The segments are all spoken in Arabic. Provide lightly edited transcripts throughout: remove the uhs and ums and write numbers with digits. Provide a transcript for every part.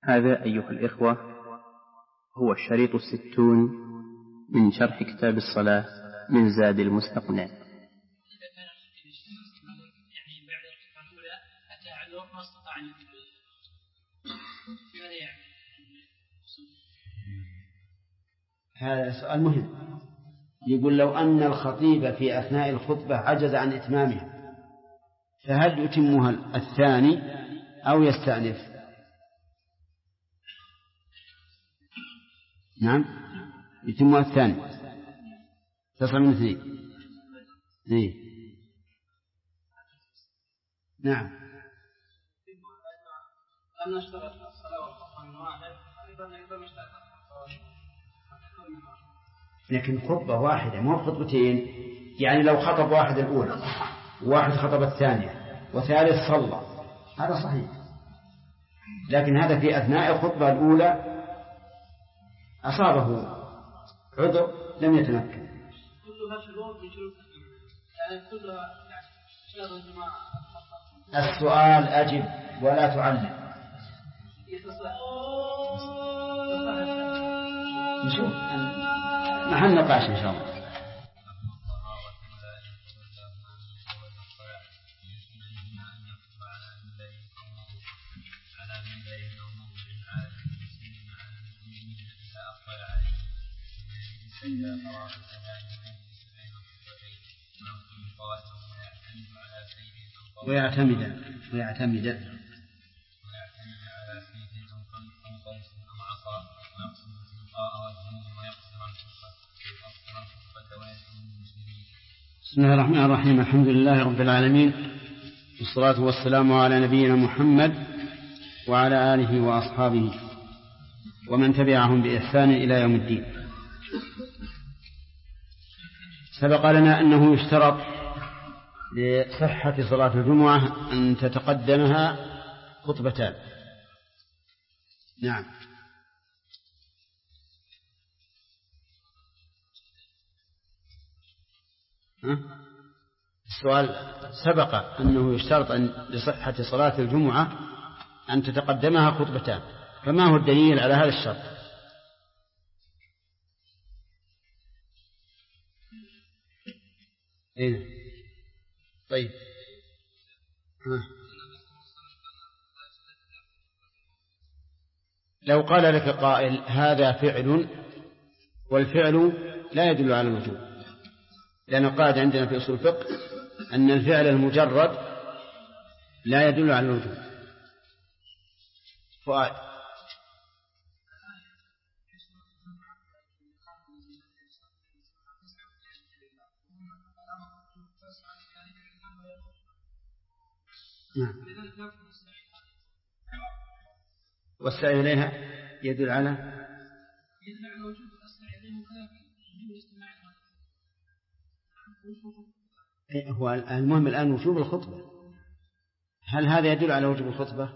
هذا أيها الإخوة هو الشريط 60 من شرح كتاب الصلاة من زاد المستقنع. هذا سؤال مهم. يقول لو أن الخطيب في أثناء الخطبة عجز عن إتمامها فهل يتمها الثاني أو يستأنف؟ نعم يتمها الثاني، تصل من اثنين. نعم لكن خطبة واحدة مو خطبتين، يعني لو خطب واحد الأولى وواحد خطب الثانية وثالث صلى هذا صحيح، لكن هذا في أثناء الخطبة الأولى أصابه عذر لم يتمكن. السؤال أجب ولا تعلم. نشوف محل نقاش إن شاء الله. ويعتمد بسم الله الرحمن الرحيم. الحمد لله رب العالمين، والصلاة والسلام على نبينا محمد وعلى آله وأصحابه ومن تبعهم بإحسان إلى يوم الدين. سبق لنا أنه يشترط لصحة صلاة الجمعة أن تتقدمها خطبتان. نعم السؤال سبق أنه يشترط لصحة صلاة الجمعة أن تتقدمها خطبتان، فما هو الدليل على هذا الشرط؟ طيب لو قال لك قائل هذا فعل والفعل لا يدل على الوجوب، لأن قاعدة عندنا في أصول الفقه أن الفعل المجرد لا يدل على الوجوب. فؤاد والسعي إليها يدل على هو المهم الآن وجوب الخطبة. هل هذا يدل على وجوب الخطبة؟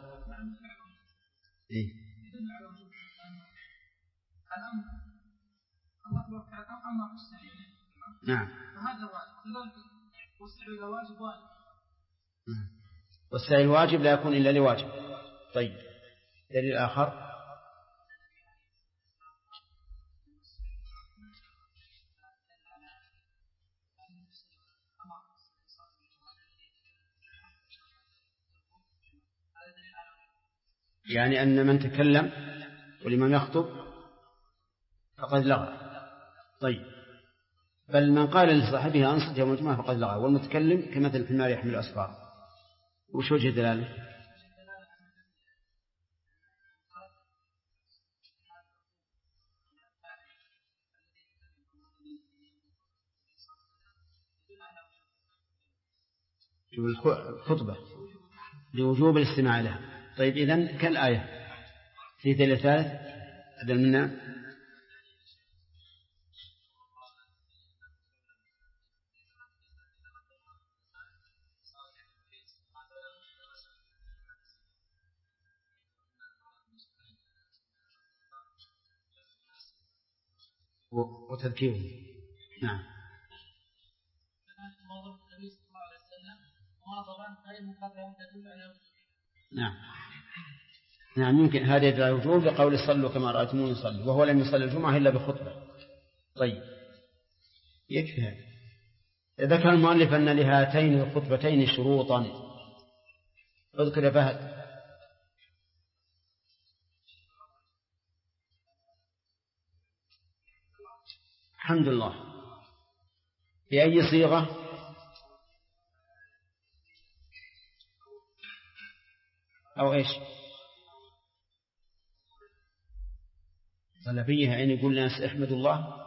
نعم والسعي الواجب لا يكون إلا لواجب. طيب دليل آخر. يعني أن من تكلم ولمن يخطب فقد لغى. طيب بل من قال لصاحبه أنصت يوم الجمعة فقد لغى، والمتكلم كمثل الحمار يحمل أسفار. وش وجه دلاله؟ الخطبة لوجوب الاستماع لها. طيب إذن كالآية في دليل ثالث أدل منا وتذكيره. نعم نعم نعم يمكن هذا يدل على الوجوب لقول صلوا كما رأيتموني يصلي، وهو لم يصلي الجمعة إلا بخطبة. طيب يكفي هذا. ذكر المؤلف أن لهاتين الخطبتين شروطا، اذكر يا فهد. الحمد لله. بأي صيغة؟ أو إيش؟ طلبية يعني يقول الناس احمد الله.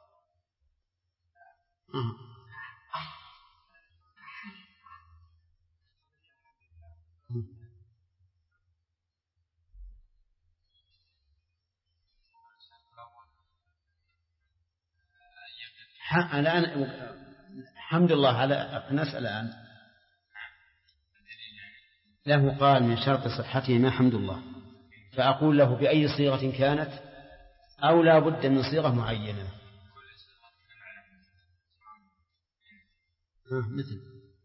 الآن الحمد لله على نسأل الآن له قال من شرط صحته ما حمد الله، فأقول له بأي صيغة كانت أو لا بد من صيغة معينة. مثل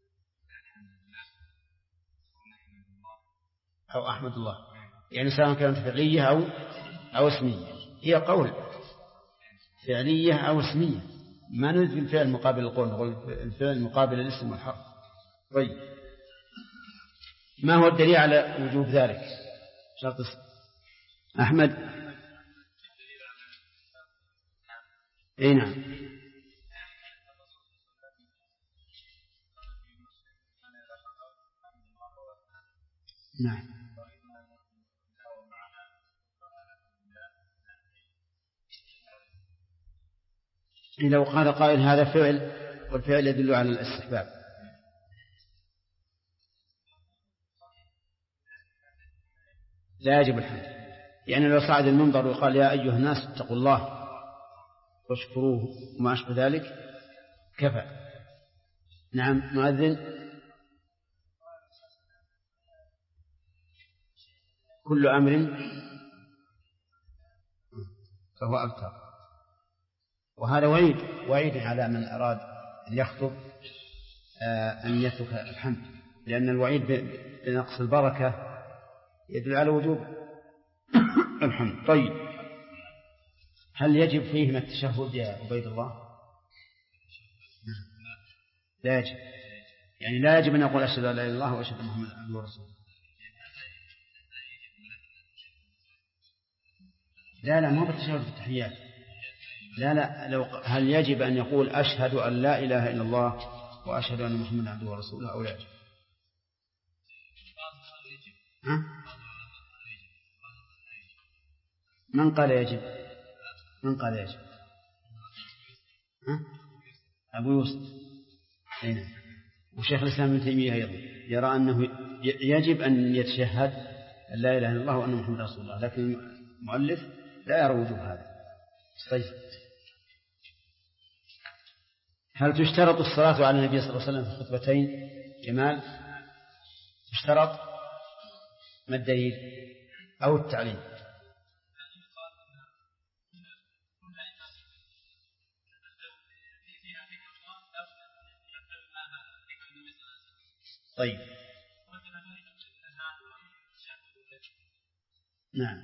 أو أحمد الله، يعني سواء كانت فعلية أو اسمية. هي قول فعلية أو اسمية، ما نريد الفعل مقابل القول، نقول الفعل مقابل الاسم والحرف. طيب ما هو الدليل على وجوب ذلك؟ شرط أحمد. أي نعم. نعم. لو قال قائل هذا فعل والفعل يدل على الاستحباب، لا يجب الحمد. يعني لو صعد المنبر وقال يا أيها الناس اتقوا الله واشكروه وما أشبه ذلك كفى. نعم. مؤذن كل أمر فهو أبتر، وهذا وعيد على من أراد أن يخطب أن يترك الحمد، لأن الوعيد بنقص البركة يدل على وجوب الحمد. طيب هل يجب فيهما التشهد يا عبيد الله؟ لا يجب، يعني لا يجب أن يقول أشهد أن لا إله إلا الله وأشهد أن محمدا عبده ورسوله. لا مو بالتشهد في التحيات. لا لو هل يجب أن يقول أشهد أن لا إله إلا الله وأشهد أن محمدا عبده ورسوله أو لا يجب؟ من قال يجب؟ أبو يوسف. أين؟ وشيخ الإسلام ابن تيمية أيضا يرى أنه يجب أن يتشهد أن لا إله إلا الله وأن محمدا رسول الله، لكن المؤلف لا يرى وجوب هذا. طيب هل تشترط الصلاة على النبي صلى الله عليه وسلم في الخطبتين؟ جمال تشترط؟ ما الدليل أو التعليم؟ طيب نعم.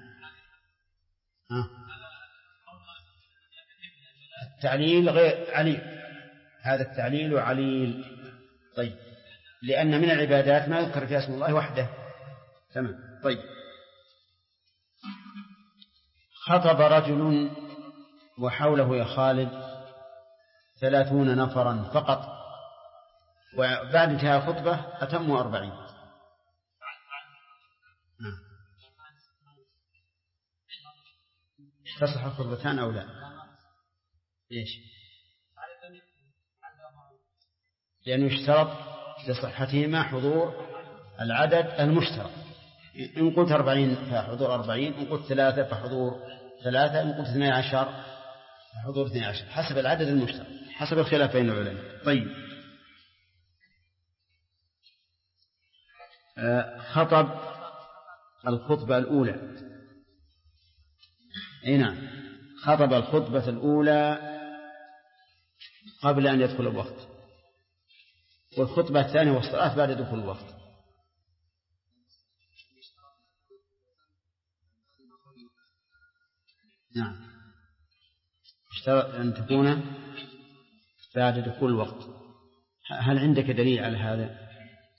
التعليل غير عليل، هذا التعليل عليل. طيب لأن من العبادات ما يذكر فيها اسم الله وحده. تمام. طيب خطب رجل وحوله يا خالد 30 نفرا فقط، وبعد انتهاء الخطبة أتموا 40. تصح الخطبتان أو لا؟ ليش؟ لأنه يشترط لصحتهما حضور العدد المشترك. إن قلت 40 فحضور 40، إن قلت 3 فحضور 3، إن قلت 12 فحضور 12، حسب العدد المشترك، حسب الخلاف بين العلماء. طيب خطب الخطبة الأولى. نعم خطب الخطبة الأولى قبل أن يدخل الوقت، والخطبة الثانية والصلاة بعد دخول الوقت. نعم، اشترط أن تكون بعد دخول الوقت. هل عندك دليل على هذا؟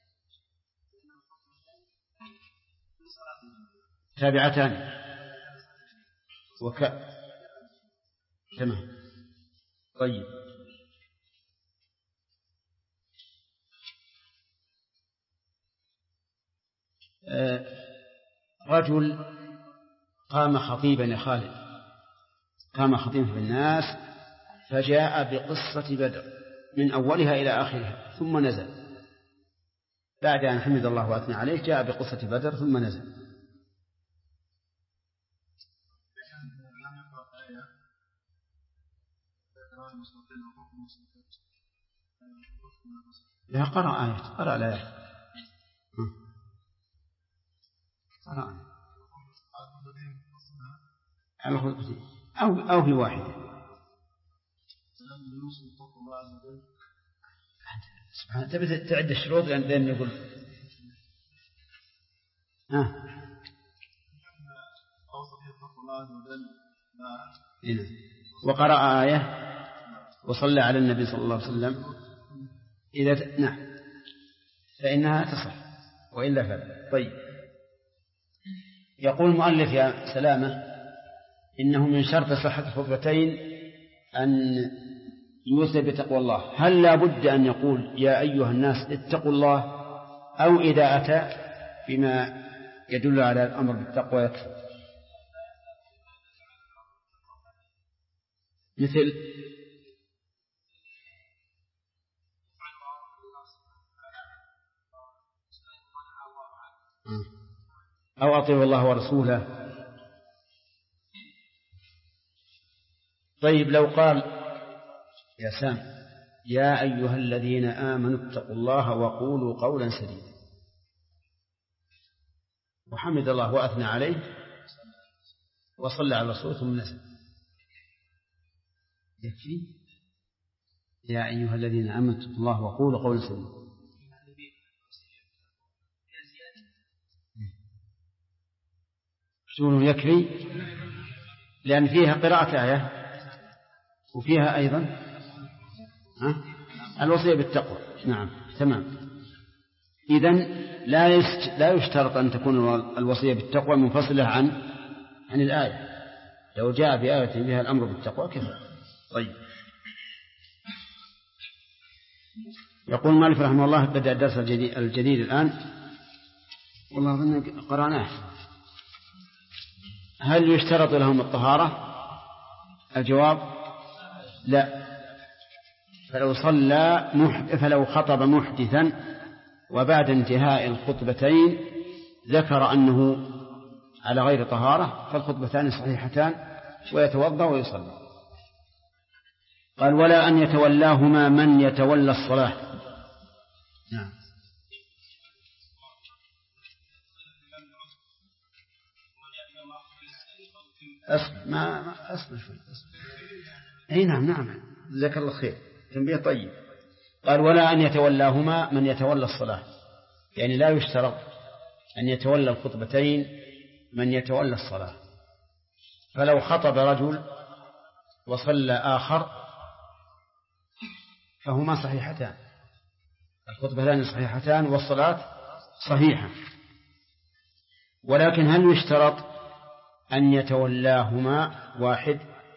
تابعتان تمام. طيب، رجل قام خطيبا يا خالد، قام خطيبا في الناس فجاء بقصة بدر من أولها إلى آخرها ثم نزل، بعد أن حمد الله وأثنى عليه جاء بقصة بدر ثم نزل. لا، قرأ آية، قرأ الآية، أو في واحدة. سبحان، تبي تعد الشروط لأن يقول وقرأ آية وصلى على النبي صلى الله عليه وسلم إذا نعم فإنها تصح وإلا فلا. طيب، يقول المؤلف يا سلامة إنه من شرط صحة الخطبتين أن يوصي بتقوى الله. هل لا بد أن يقول يا أيها الناس اتقوا الله، أو إذا أتى بما يدل على الأمر بالتقوى يكفي؟ مثل أو أطيعوا الله ورسوله. طيب، لو قال يا سام يا أيها الذين آمنوا اتقوا الله وقولوا قولا سديدا وحمد الله وأثنى عليه وصلى على الرسول ثم نزل، يكفي يا أيها الذين آمنوا اتقوا الله وقولوا قولا سديدا؟ شنو يكفي؟ لأن فيها قراءة آية وفيها أيضا الوصية بالتقوى. نعم، تمام. إذن لا يشترط أن تكون الوصية بالتقوى منفصلة عن الآية، لو جاء بآية بها الأمر بالتقوى كفى. طيب، يقول مالك رحمه الله بدأ الدرس الجديد الآن، والله أظن قرأناه. هل يشترط لهم الطهارة؟ الجواب لا. فلو خطب محدثا وبعد انتهاء الخطبتين ذكر أنه على غير طهارة فالخطبتان صحيحتان ويتوضأ ويصلي. قال ولا أن يتولاهما من يتولى الصلاة. نعم، أصبر شوي. أي نعم، جزاك الله خير، تنبيه طيب. قال ولا أن يتولاهما من يتولى الصلاة، يعني لا يشترط أن يتولى الخطبتين من يتولى الصلاة. فلو خطب رجل وصلى آخر فهما صحيحتان، الخطبتان صحيحتان والصلاة صحيحة. ولكن هل يشترط أن يتولاهما واحد،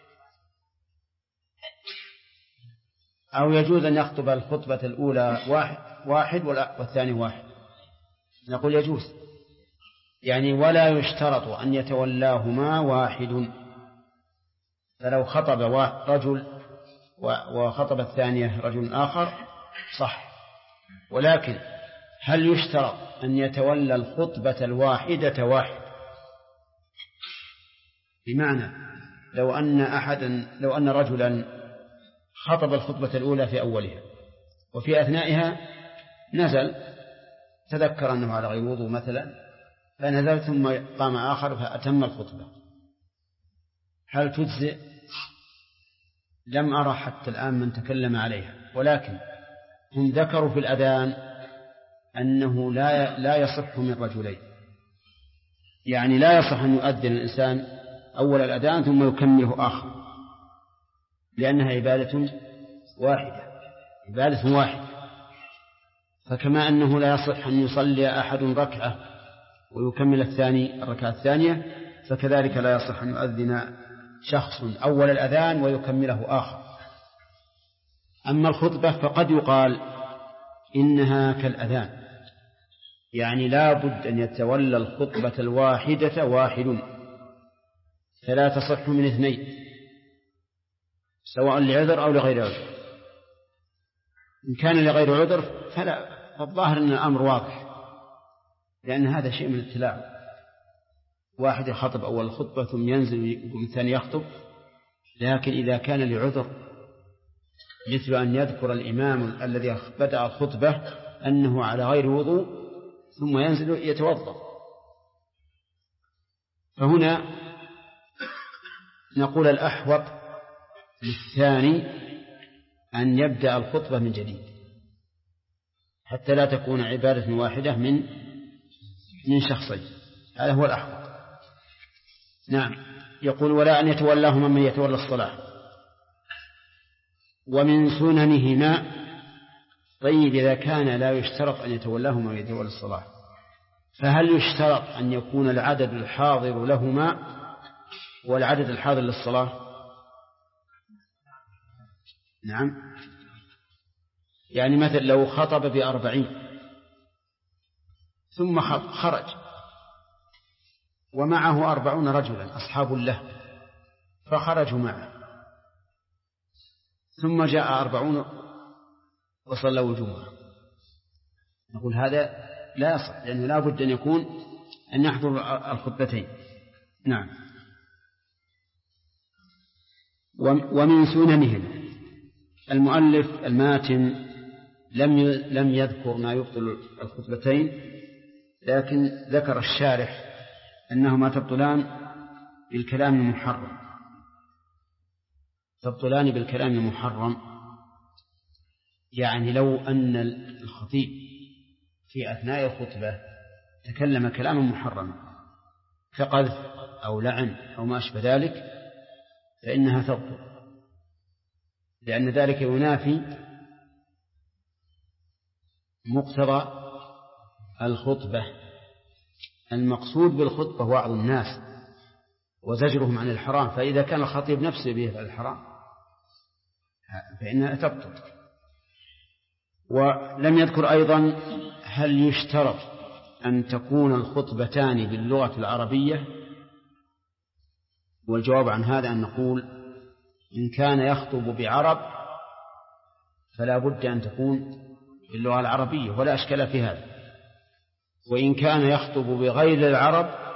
أو يجوز أن يخطب الخطبة الأولى واحد والثاني واحد؟ نقول يجوز، يعني ولا يشترط أن يتولاهما واحد. فلو خطب رجل وخطب الثانية رجل آخر صح، ولكن هل يشترط أن يتولى الخطبة الواحدة واحد؟ بمعنى لو أن رجلا خطب الخطبة الأولى في أولها وفي أثنائها نزل تذكر أنه على غير وضوء مثلا فنزل ثم قام آخر فأتم الخطبة، هل تجزئ؟ لم أرى حتى الآن من تكلم عليها، ولكن هم ذكروا في الأذان أنه لا يصح من رجلين، يعني لا يصح أن يؤذن الإنسان أول الأذان ثم يكمله آخر، لأنها عبادة واحدة. فكما أنه لا يصح أن يصلي أحد ركعة ويكمل الركعة الثانية، فكذلك لا يصح أن يؤذن شخص أول الأذان ويكمله آخر. أما الخطبة فقد يقال إنها كالأذان، يعني لا بد أن يتولى الخطبة الواحدة واحد، فلا تصح من اثنين سواء لعذر أو لغير عذر. إن كان لغير عذر فالظاهر أن الأمر واضح، لأن هذا شيء من التلاعب، واحد يخطب أول الخطبة ثم ينزل يقوم الثاني يخطب. لكن إذا كان لعذر مثل أن يذكر الإمام الذي بدأ الخطبة أنه على غير وضوء ثم ينزل يتوضأ، فهنا نقول الأحوط للثاني أن يبدأ الخطبة من جديد حتى لا تكون عبادة واحدة من شخصين، هذا هو الأحوط. نعم. يقول ولا أن يتولاهما من يتولى الصلاة. ومن سننهما، طيب إذا كان لا يشترط أن يتولاهما من يتولى الصلاة، فهل يشترط أن يكون العدد الحاضر لهما والعدد الحاضر للصلاة؟ نعم. يعني مثل لو خطب ب40 ثم خرج ومعه 40 رجلا أصحاب له فخرجوا معه، ثم جاء 40 وصلوا الجمعة، نقول هذا لا يصح، لأنه لا بد أن يحضر الخطبتين. نعم. ومن سننهم، المؤلف الماتن لم يذكر ما يبطل الخطبتين، لكن ذكر الشارح أنهما تبطلان بالكلام المحرم. يعني لو أن الخطيب في أثناء الخطبة تكلم كلاما محرما كقذف أو لعن أو ما أشبه ذلك فإنها تبطل، لأن ذلك ينافي مقتضى الخطبة. المقصود بالخطبة وعظ الناس وزجرهم عن الحرام، فإذا كان الخطيب نفسه به الحرام فإنها تبطل. ولم يذكر أيضا هل يشترط أن تكون الخطبتان باللغة العربية، والجواب عن هذا أن نقول إن كان يخطب بعرب فلا بد أن تكون باللغة العربية ولا أشكال في هذا، وإن كان يخطب بغير العرب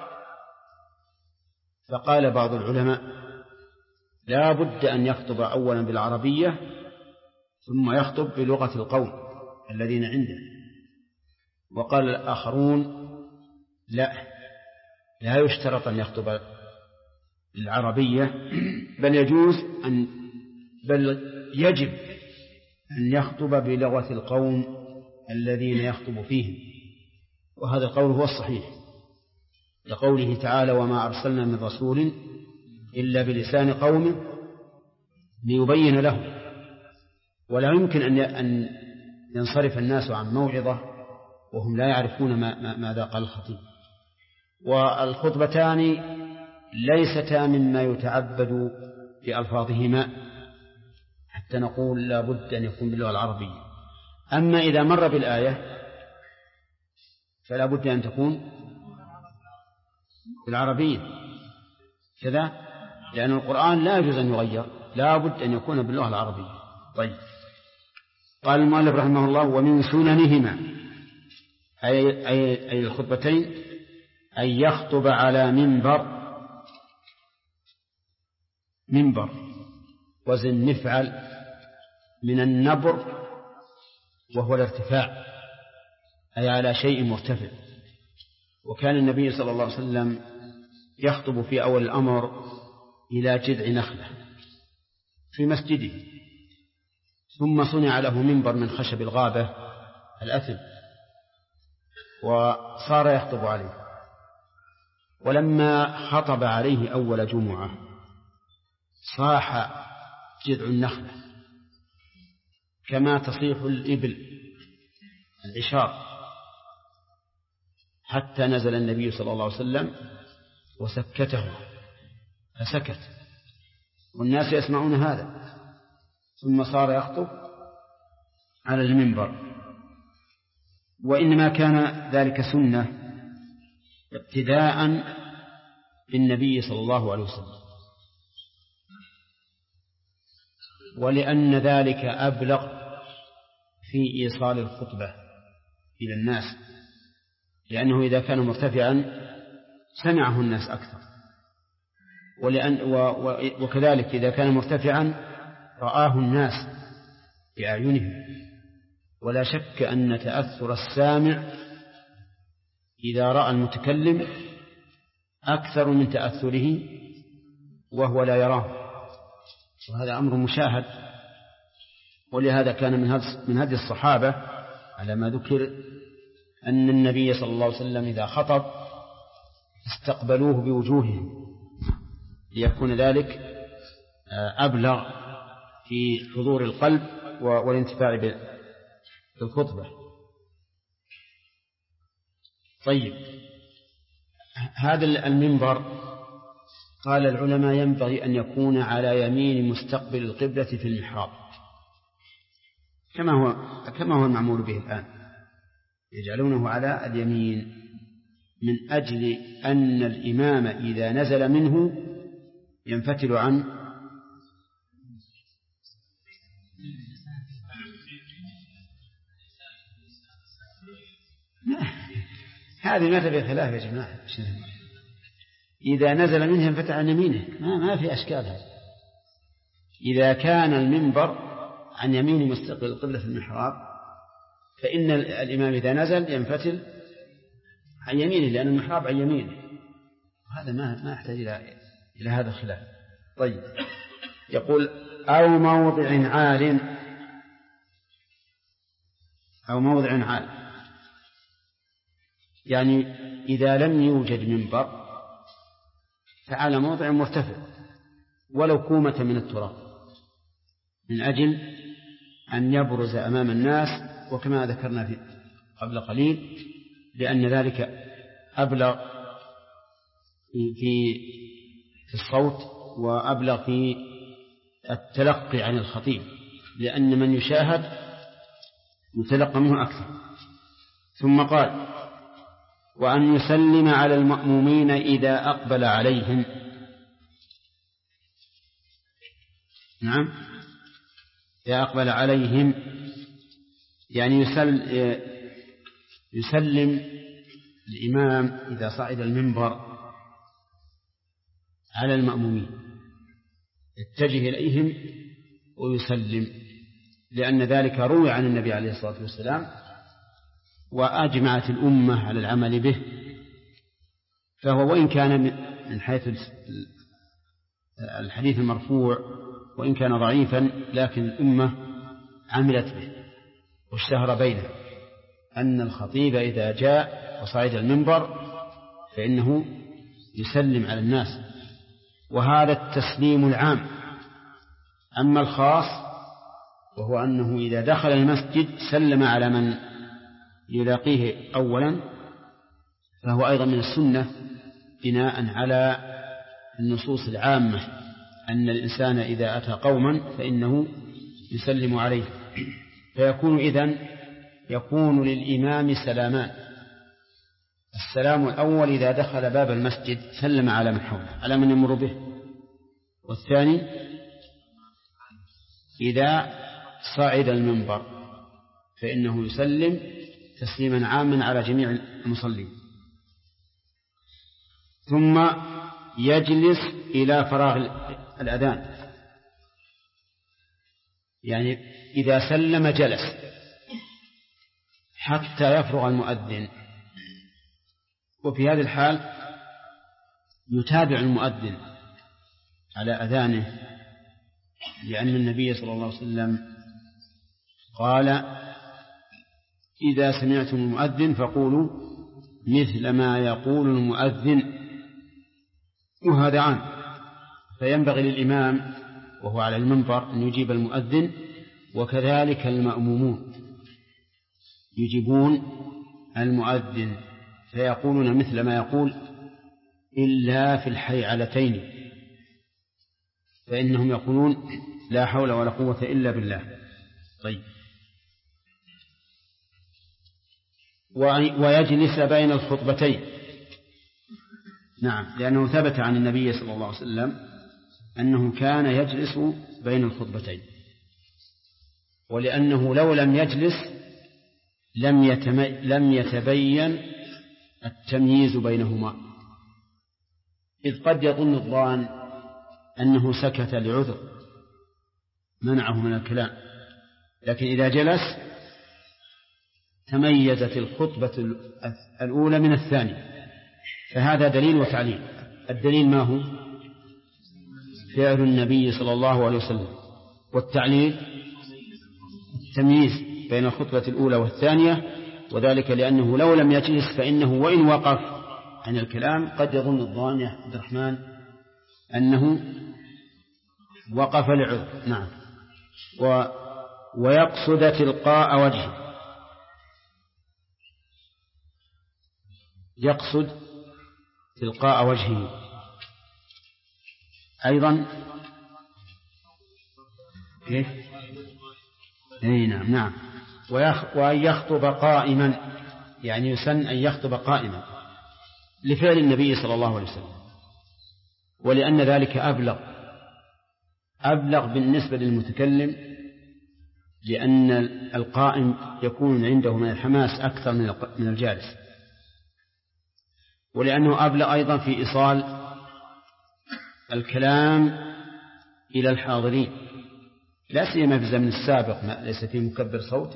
فقال بعض العلماء لا بد أن يخطب أولا بالعربية ثم يخطب بلغة القوم الذين عنده. وقال الآخرون لا يشترط أن يخطب بالعربية، بل يجب أن يخطب بلغة القوم الذين يخطب فيهم، وهذا القول هو الصحيح لقوله تعالى وما أرسلنا من رسول إلا بلسان قوم ليبين لهم. ولا يمكن أن ينصرف الناس عن موعظة وهم لا يعرفون ماذا قال الخطيب. والخطبتان ليستا مما يتعبد بألفاظهما حتى نقول لا بد أن يكون باللغة العربية. أما إذا مر بالآية فلا بد أن تكون بالعربية كذا، لأن القرآن لا يجوز أن يغير، لا بد أن يكون باللغة العربية. طيب. قال المؤلف رحمه الله ومن سننهما أي الخطبتين أن يخطب على منبر وزن نفعل من النبر، وهو الارتفاع، أي على شيء مرتفع. وكان النبي صلى الله عليه وسلم يخطب في أول الأمر إلى جذع نخلة في مسجده، ثم صنع له منبر من خشب الغابة الأثل وصار يخطب عليه. ولما خطب عليه أول جمعة صاح جذع النخلة كما تصيح الإبل العشار، حتى نزل النبي صلى الله عليه وسلم وسكته فسكت والناس يسمعون هذا، ثم صار يخطب على المنبر. وإنما كان ذلك سنة ابتداء بالنبي صلى الله عليه وسلم، ولأن ذلك أبلغ في إيصال الخطبة إلى الناس، لأنه إذا كان مرتفعا سمعه الناس أكثر، وكذلك إذا كان مرتفعا رآه الناس بأعينهم. ولا شك أن تأثر السامع إذا رأى المتكلم أكثر من تأثره وهو لا يراه، وهذا أمر مشاهد. ولهذا كان من هدي الصحابة على ما ذكر أن النبي صلى الله عليه وسلم إذا خطب استقبلوه بوجوههم ليكون ذلك أبلغ في حضور القلب والانتفاع بالخطبة. طيب، هذا المنبر قال العلماء ينبغي أن يكون على يمين مستقبل القبلة في المحراب كما هو المعمول به الآن، يجعلونه على اليمين من أجل أن الإمام إذا نزل منه ينفتل عن هذه ما تبي خلاف يا جماعة. إذا نزل منه ينفتل عن يمينه ما في أشكال هذا. إذا كان المنبر عن يمين مستقبل القبلة في المحراب فإن الإمام إذا نزل ينفتل عن يمينه، لأن المحراب عن يمينه. هذا ما يحتاج إلى هذا الخلاف. طيب، يقول أو موضع عال، يعني إذا لم يوجد منبر فعلى موضع مرتفع ولو كومة من التراب، من أجل أن يبرز أمام الناس، وكما ذكرنا قبل قليل لأن ذلك أبلغ في الصوت وأبلغ في التلقي عن الخطيب، لأن من يشاهد يتلقى منه أكثر. ثم قال وأن يسلم على المأمومين إذا أقبل عليهم. نعم، إذا أقبل عليهم يعني يسلم الإمام إذا صعد المنبر على المأمومين، يتجه إليهم ويسلم، لأن ذلك روي عن النبي عليه الصلاة والسلام وأجمعت الأمة على العمل به. فهو وإن كان من حيث الحديث المرفوع وإن كان ضعيفا، لكن الأمة عملت به واشتهر بينه أن الخطيب إذا جاء وصعد المنبر فإنه يسلم على الناس، وهذا التسليم العام. أما الخاص وهو أنه إذا دخل المسجد سلم على من يلاقيه أولا، فهو أيضا من السنة بناء على النصوص العامة أن الإنسان إذا أتى قوما فإنه يسلم عليه. فيكون يكون للإمام سلامان: السلام الأول إذا دخل باب المسجد سلم على من حوله على من يمر به، والثاني إذا صعد المنبر فإنه يسلم تسليما عاما على جميع المصلين، ثم يجلس إلى فراغ الأذان، يعني إذا سلم جلس حتى يفرغ المؤذن. وفي هذه الحال يتابع المؤذن على أذانه، لأن النبي صلى الله عليه وسلم قال: إذا سمعتم المؤذن فقولوا مثل ما يقول المؤذن وهذا عام، فينبغي للإمام وهو على المنبر أن يجيب المؤذن، وكذلك المأمومون يجيبون المؤذن فيقولون مثل ما يقول إلا في الحيعلتين، فإنهم يقولون لا حول ولا قوة إلا بالله. طيب. ويجلس بين الخطبتين. نعم، لأنه ثبت عن النبي صلى الله عليه وسلم أنه كان يجلس بين الخطبتين، ولأنه لو لم يجلس لم يتبين التمييز بينهما، إذ قد يظن الظان أنه سكت لعذر منعه من الكلام، لكن إذا جلس تميزت الخطبة الأولى من الثانية، فهذا دليل وتعليل. الدليل ما هو؟ فعل النبي صلى الله عليه وسلم، والتعليل التمييز بين الخطبة الأولى والثانية، وذلك لأنه لو لم يجلس فإنه وإن وقف عن الكلام قد يظن الظان يا عبد الرحمن أنه وقف لعذر. نعم. ويقصد تلقاء وجهه، يقصد تلقاء وجهه أيضا. كيف؟ نعم. وأن يخطب قائما، يعني يسن أن يخطب قائما لفعل النبي صلى الله عليه وسلم، ولأن ذلك أبلغ بالنسبة للمتكلم، لأن القائم يكون عنده من الحماس أكثر من الجالس، ولأنه أبلغ أيضا في إيصال الكلام إلى الحاضرين، لا سيما في الزمن السابق ليس فيه مكبر صوت،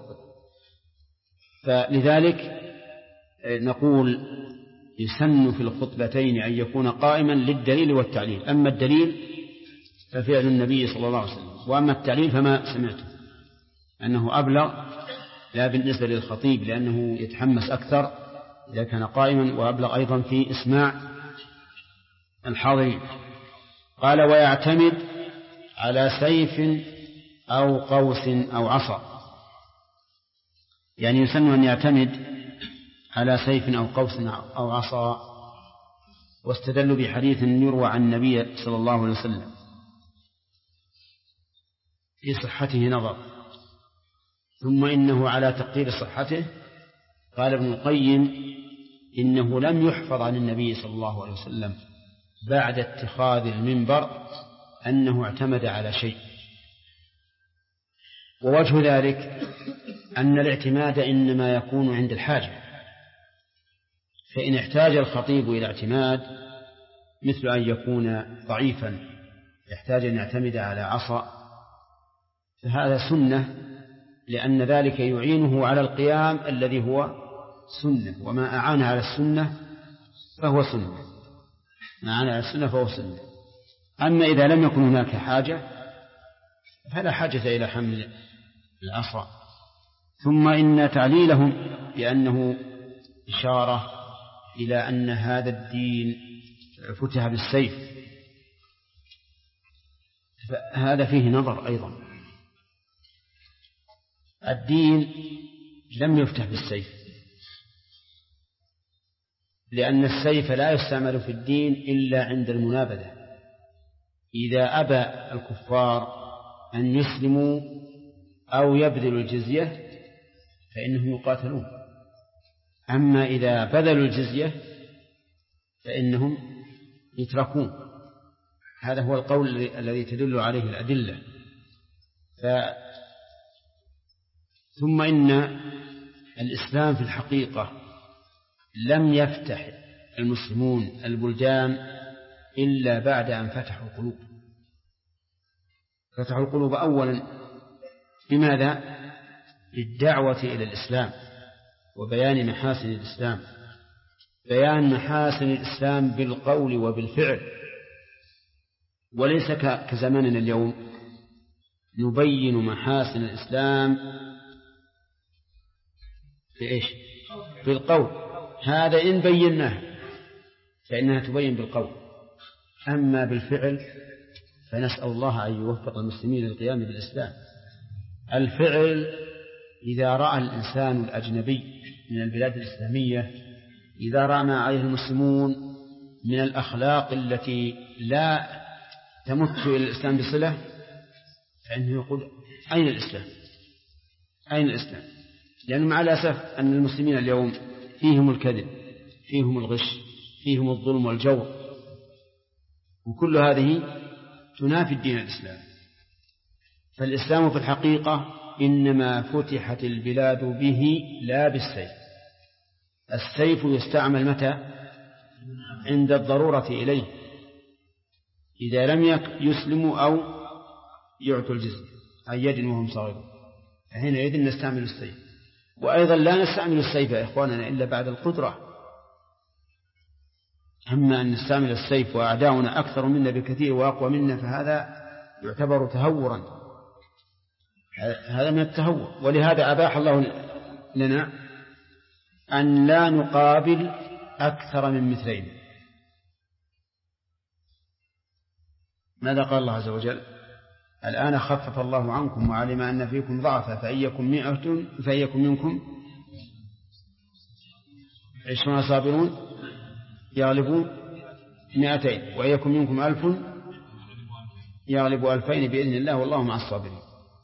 فلذلك نقول يسن في الخطبتين أن يكون قائما للدليل والتعليل. أما الدليل ففعل النبي صلى الله عليه وسلم، وأما التعليل فما سمعته أنه أبلغ، لا بالنسبة للخطيب لأنه يتحمس أكثر إذا كان قائما، وأبلغ أيضا في إسماع الحاضرين. قال ويعتمد على سيف أو قوس أو عصا، يعني يسن أن يعتمد على سيف أو قوس أو عصا، واستدلوا بحديث يروى عن النبي صلى الله عليه وسلم في صحته نظر، ثم إنه على تقدير صحته قال ابن القيم إنه لم يحفظ عن النبي صلى الله عليه وسلم بعد اتخاذ المنبر أنه اعتمد على شيء. ووجه ذلك أن الاعتماد إنما يكون عند الحاجة، فإن احتاج الخطيب إلى اعتماد مثل أن يكون ضعيفا يحتاج أن يعتمد على عصا فهذا سنة، لأن ذلك يعينه على القيام الذي هو سنة، وما أعان على السنة فهو سنة، ما أعان على السنة فهو سنة. أما إذا لم يكن هناك حاجة فلا حاجة إلى حمل العصا. ثم إن تعليلهم بأنه إشارة إلى أن هذا الدين فتح بالسيف، فهذا فيه نظر أيضا. الدين لم يفتح بالسيف، لأن السيف لا يستعمل في الدين إلا عند المنابذة، إذا أبى الكفار أن يسلموا أو يبذلوا الجزية فإنهم يقاتلون، أما إذا بذلوا الجزية فإنهم يتركون. هذا هو القول الذي تدل عليه الأدلة. ثم إن الإسلام في الحقيقة لم يفتح المسلمون البلدان إلا بعد أن فتحوا القلوب. فتحوا القلوب أولا بماذا؟ بالدعوة إلى الإسلام وبيان محاسن الإسلام، بيان محاسن الإسلام بالقول وبالفعل، وليس كزماننا اليوم نبين محاسن الإسلام بإيش؟ بالقول. هذا إن بيناه فإنها تبين بالقول، أما بالفعل فنسأل الله أن يوفق المسلمين للقيام بالإسلام. الفعل إذا رأى الإنسان الأجنبي من البلاد الإسلامية، إذا رأى ما عليه المسلمون من الأخلاق التي لا تمت إلى الإسلام بصلة، فإنه يقول أين الإسلام؟ أين الإسلام؟ لأنه مع الأسف أن المسلمين اليوم فيهم الكذب، فيهم الغش، فيهم الظلم والجور، وكل هذه تنافي الدين الإسلامي. فالإسلام في الحقيقة إنما فتحت البلاد به لا بالسيف. السيف يستعمل متى؟ عند الضرورة إليه، إذا لم يسلموا أو يعطوا الجزية عن يد وهم صاغرون، حينئذ نستعمل السيف. وأيضا لا نستعمل السيف يا إخواننا إلا بعد القدرة. أما أن نستعمل السيف وأعداؤنا أكثر منا بكثير وأقوى منا، فهذا يعتبر تهورا، هذا من التهور. ولهذا أباح الله لنا أن لا نقابل أكثر من مثلين. ماذا قال الله عز وجل؟ الآن خفف الله عنكم وعلم أن فيكم ضعفا فإن يكن منكم 20 صابرون يغلبوا 200، وإن يكن منكم 1000 يغلبوا 2000 بإذن الله والله مع الصابرين.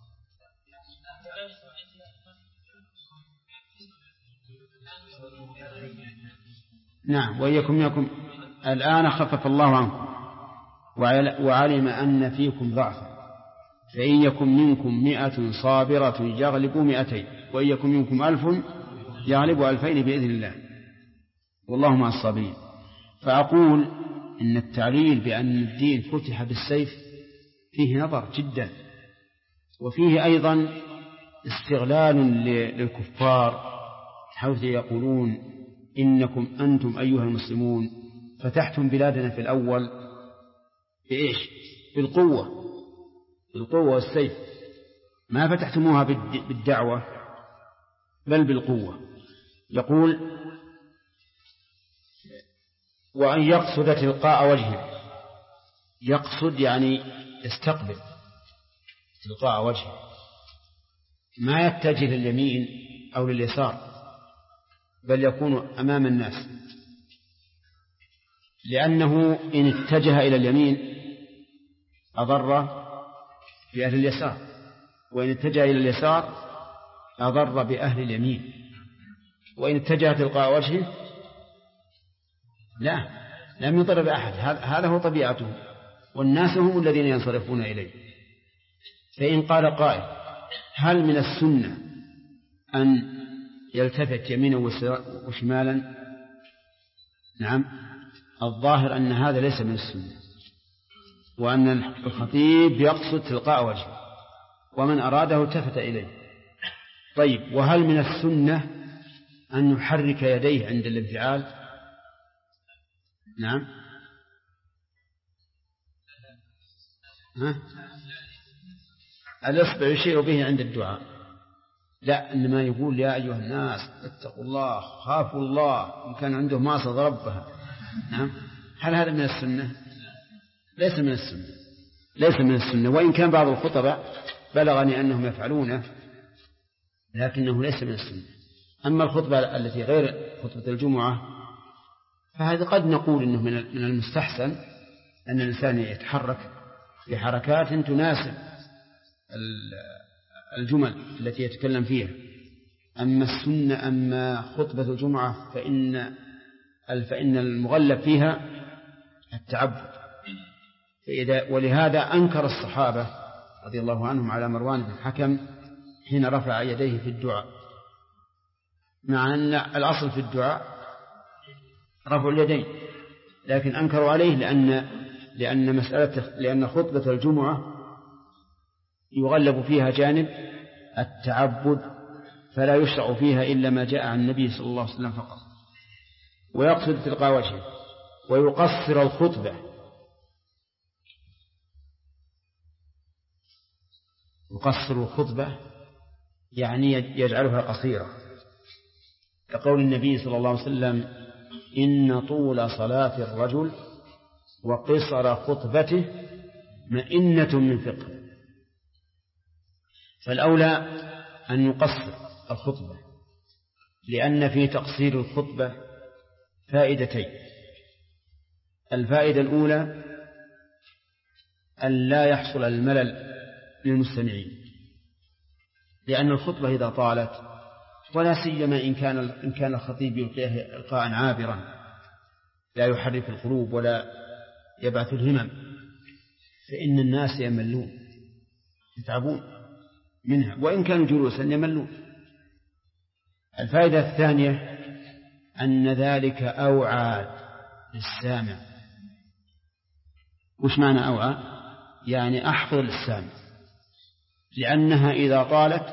نعم، وإن يكن منكم الآن خفف الله عنكم وعلم أن فيكم ضعفا فإن يكن منكم 100 صابرة يغلبوا 200، وإن يكن منكم 1000 يغلبوا 2000 بإذن الله والله مع الصابرين. فأقول إن التعليل بأن الدين فتح بالسيف فيه نظر جدا، وفيه أيضا استغلال للكفار، حيث يقولون إنكم أنتم أيها المسلمون فتحتم بلادنا في الأول بإيش؟ بالقوة والسيف، ما فتحتموها بالدعوة بل بالقوة. يقول وأن يقصد تلقاء وجهه، يقصد يعني يستقبل تلقاء وجهه، ما يتجه لليمين أو لليسار بل يكون أمام الناس، لأنه إن اتجه إلى اليمين أضر بأهل اليسار، وإن اتجه إلى اليسار أضر بأهل اليمين، وإن اتجه تلقاء وجهه لم يضر بأحد. هذا هو طبيعته، والناس هم الذين ينصرفون إليه. فإن قال قائل هل من السنة أن يلتفت يمينا وشمالا؟ نعم، الظاهر أن هذا ليس من السنة، وأن الخطيب يقصد تلقاء وجهه ومن أراده التفت إليه. طيب، وهل من السنة أن يحرك يديه عند الانفعال؟ نعم، الإصبع يشير به عند الدعاء، لا، إنما يقول يا أيها الناس اتقوا الله خافوا الله، إن كان عنده معصية ربها. نعم، هل هذا من السنة؟ ليس من السنة، وإن كان بعض الخطباء بلغني أنهم يفعلونه، لكنه ليس من السنة. أما الخطبة التي غير خطبة الجمعة فهذا قد نقول إنه من المستحسن أن الإنسان يتحرك بحركات تناسب الجمل التي يتكلم فيها. أما السنة، أما خطبة الجمعة فإن المغلب فيها التعبد. ولهذا أنكر الصحابة رضي الله عنهم على مروان بن الحكم حين رفع يديه في الدعاء، مع أن الأصل في الدعاء رفع اليدين، لكن أنكروا عليه لأن خطبة الجمعة يغلب فيها جانب التعبد، فلا يشرع فيها إلا ما جاء عن النبي صلى الله عليه وسلم فقط. ويقصد تلقاء وجهه ويقصر الخطبة، يقصر الخطبة يعني يجعلها قصيرة، كقول النبي صلى الله عليه وسلم إن طول صلاة الرجل وقصر خطبته مئنة من فقه. فالأولى أن يقصر الخطبة، لأن في تقصير الخطبة فائدتين. الفائدة الأولى أن لا يحصل الملل للمستمعين، لأن الخطبة إذا طالت، ولا سيما إن كان الخطيب يلقيه إلقاء عابرا لا يحرك القلوب ولا يبعث الهمم، فإن الناس يملون يتعبون منها، وإن كانوا جلوسا يملون. الفائدة الثانية أن ذلك أوعى للسامع. وش معنى أوعى؟ يعني أحفظ للسامع، لأنها إذا طالت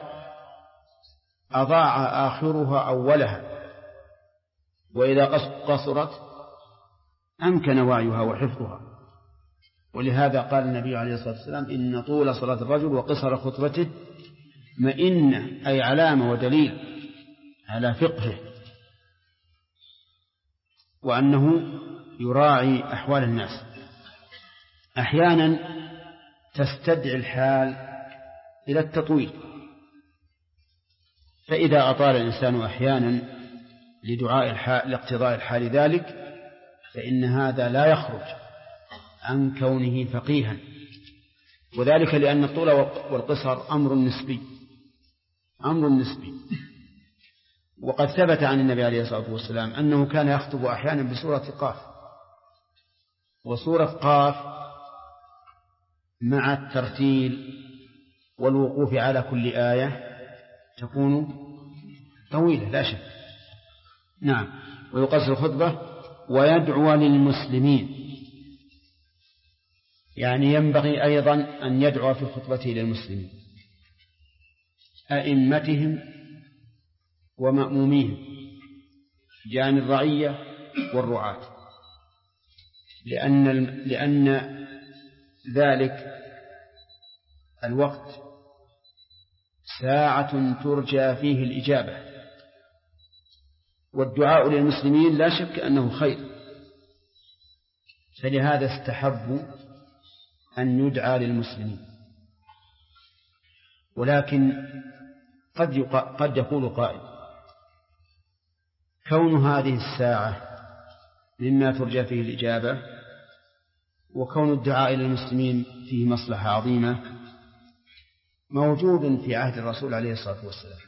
أضاع آخرها أولها، وإذا قصرت أمكن وعيها وحفظها. ولهذا قال النبي عليه الصلاة والسلام: إن طول صلاة الرجل وقصر خطبته مئنة، أي علامة ودليل على فقهه، وأنه يراعي أحوال الناس. أحيانا تستدعي الحال إلى التطويل، فإذا أطال الإنسان أحيانا لاقتضاء الحال ذلك، فإن هذا لا يخرج عن كونه فقيها، وذلك لأن الطول والقصر أمر نسبي. وقد ثبت عن النبي عليه الصلاة والسلام أنه كان يخطب أحيانا بسورة قاف، وسورة قاف مع الترتيل والوقوف على كل آية تكون طويلة لا شك. نعم. ويقصر الخطبة ويدعو للمسلمين، يعني ينبغي أيضا أن يدعو في خطبته للمسلمين، أئمتهم ومأموميهم، يعني الرعية والرعاة، لأن ذلك الوقت ساعة ترجى فيه الإجابة، والدعاء للمسلمين لا شك أنه خير، فلهذا استحبوا أن يدعى للمسلمين. ولكن قد يقول قائل: كون هذه الساعة مما ترجى فيه الإجابة، وكون الدعاء للمسلمين فيه مصلحة عظيمة، موجود في عهد الرسول عليه الصلاة والسلام،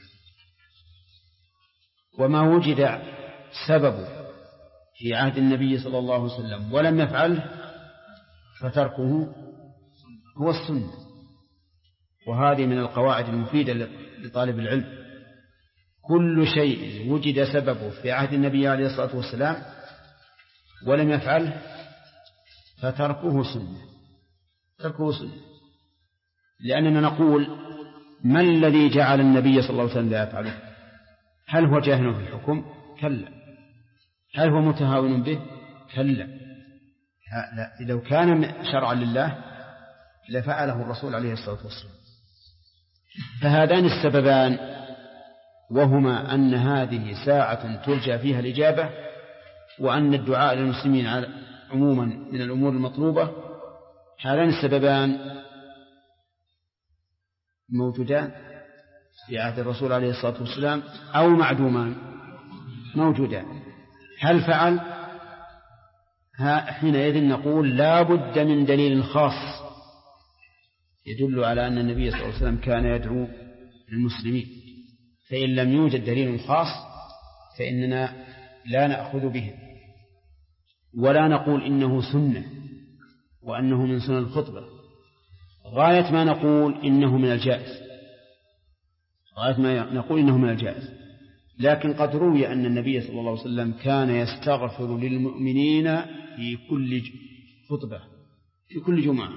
وما وجد سبب في عهد النبي صلى الله عليه وسلم ولم يفعله فتركه هو السنة. وهذه من القواعد المفيدة لطالب العلم: كل شيء وجد سببه في عهد النبي عليه الصلاة والسلام ولم يفعله فتركه سنة. لأننا نقول: ما الذي جعل النبي صلى الله عليه وسلم لا يفعله؟ هل هو جاهل في الحكم؟ كلا. هل هو متهاون به؟ كلا. لا. لو كان شرعا لله لفعله الرسول عليه الصلاة والسلام. فهذان السببان، وهما أن هذه ساعة ترجى فيها الإجابة، وأن الدعاء للمسلمين عموما من الأمور المطلوبة، هذان السببان موجودان في عهد الرسول عليه الصلاة والسلام أو معدومان؟ موجودان. هل فعل؟ حينئذ نقول لا بد من دليل خاص يدل على أن النبي صلى الله عليه وسلم كان يدعو للمسلمين. فإن لم يوجد دليل خاص فإننا لا نأخذ به، ولا نقول إنه سنة وأنه من سنن الخطبة. غاية ما نقول إنه من الجائز، لكن قد روي أن النبي صلى الله عليه وسلم كان يستغفر للمؤمنين في كل خطبة، في كل جمعة.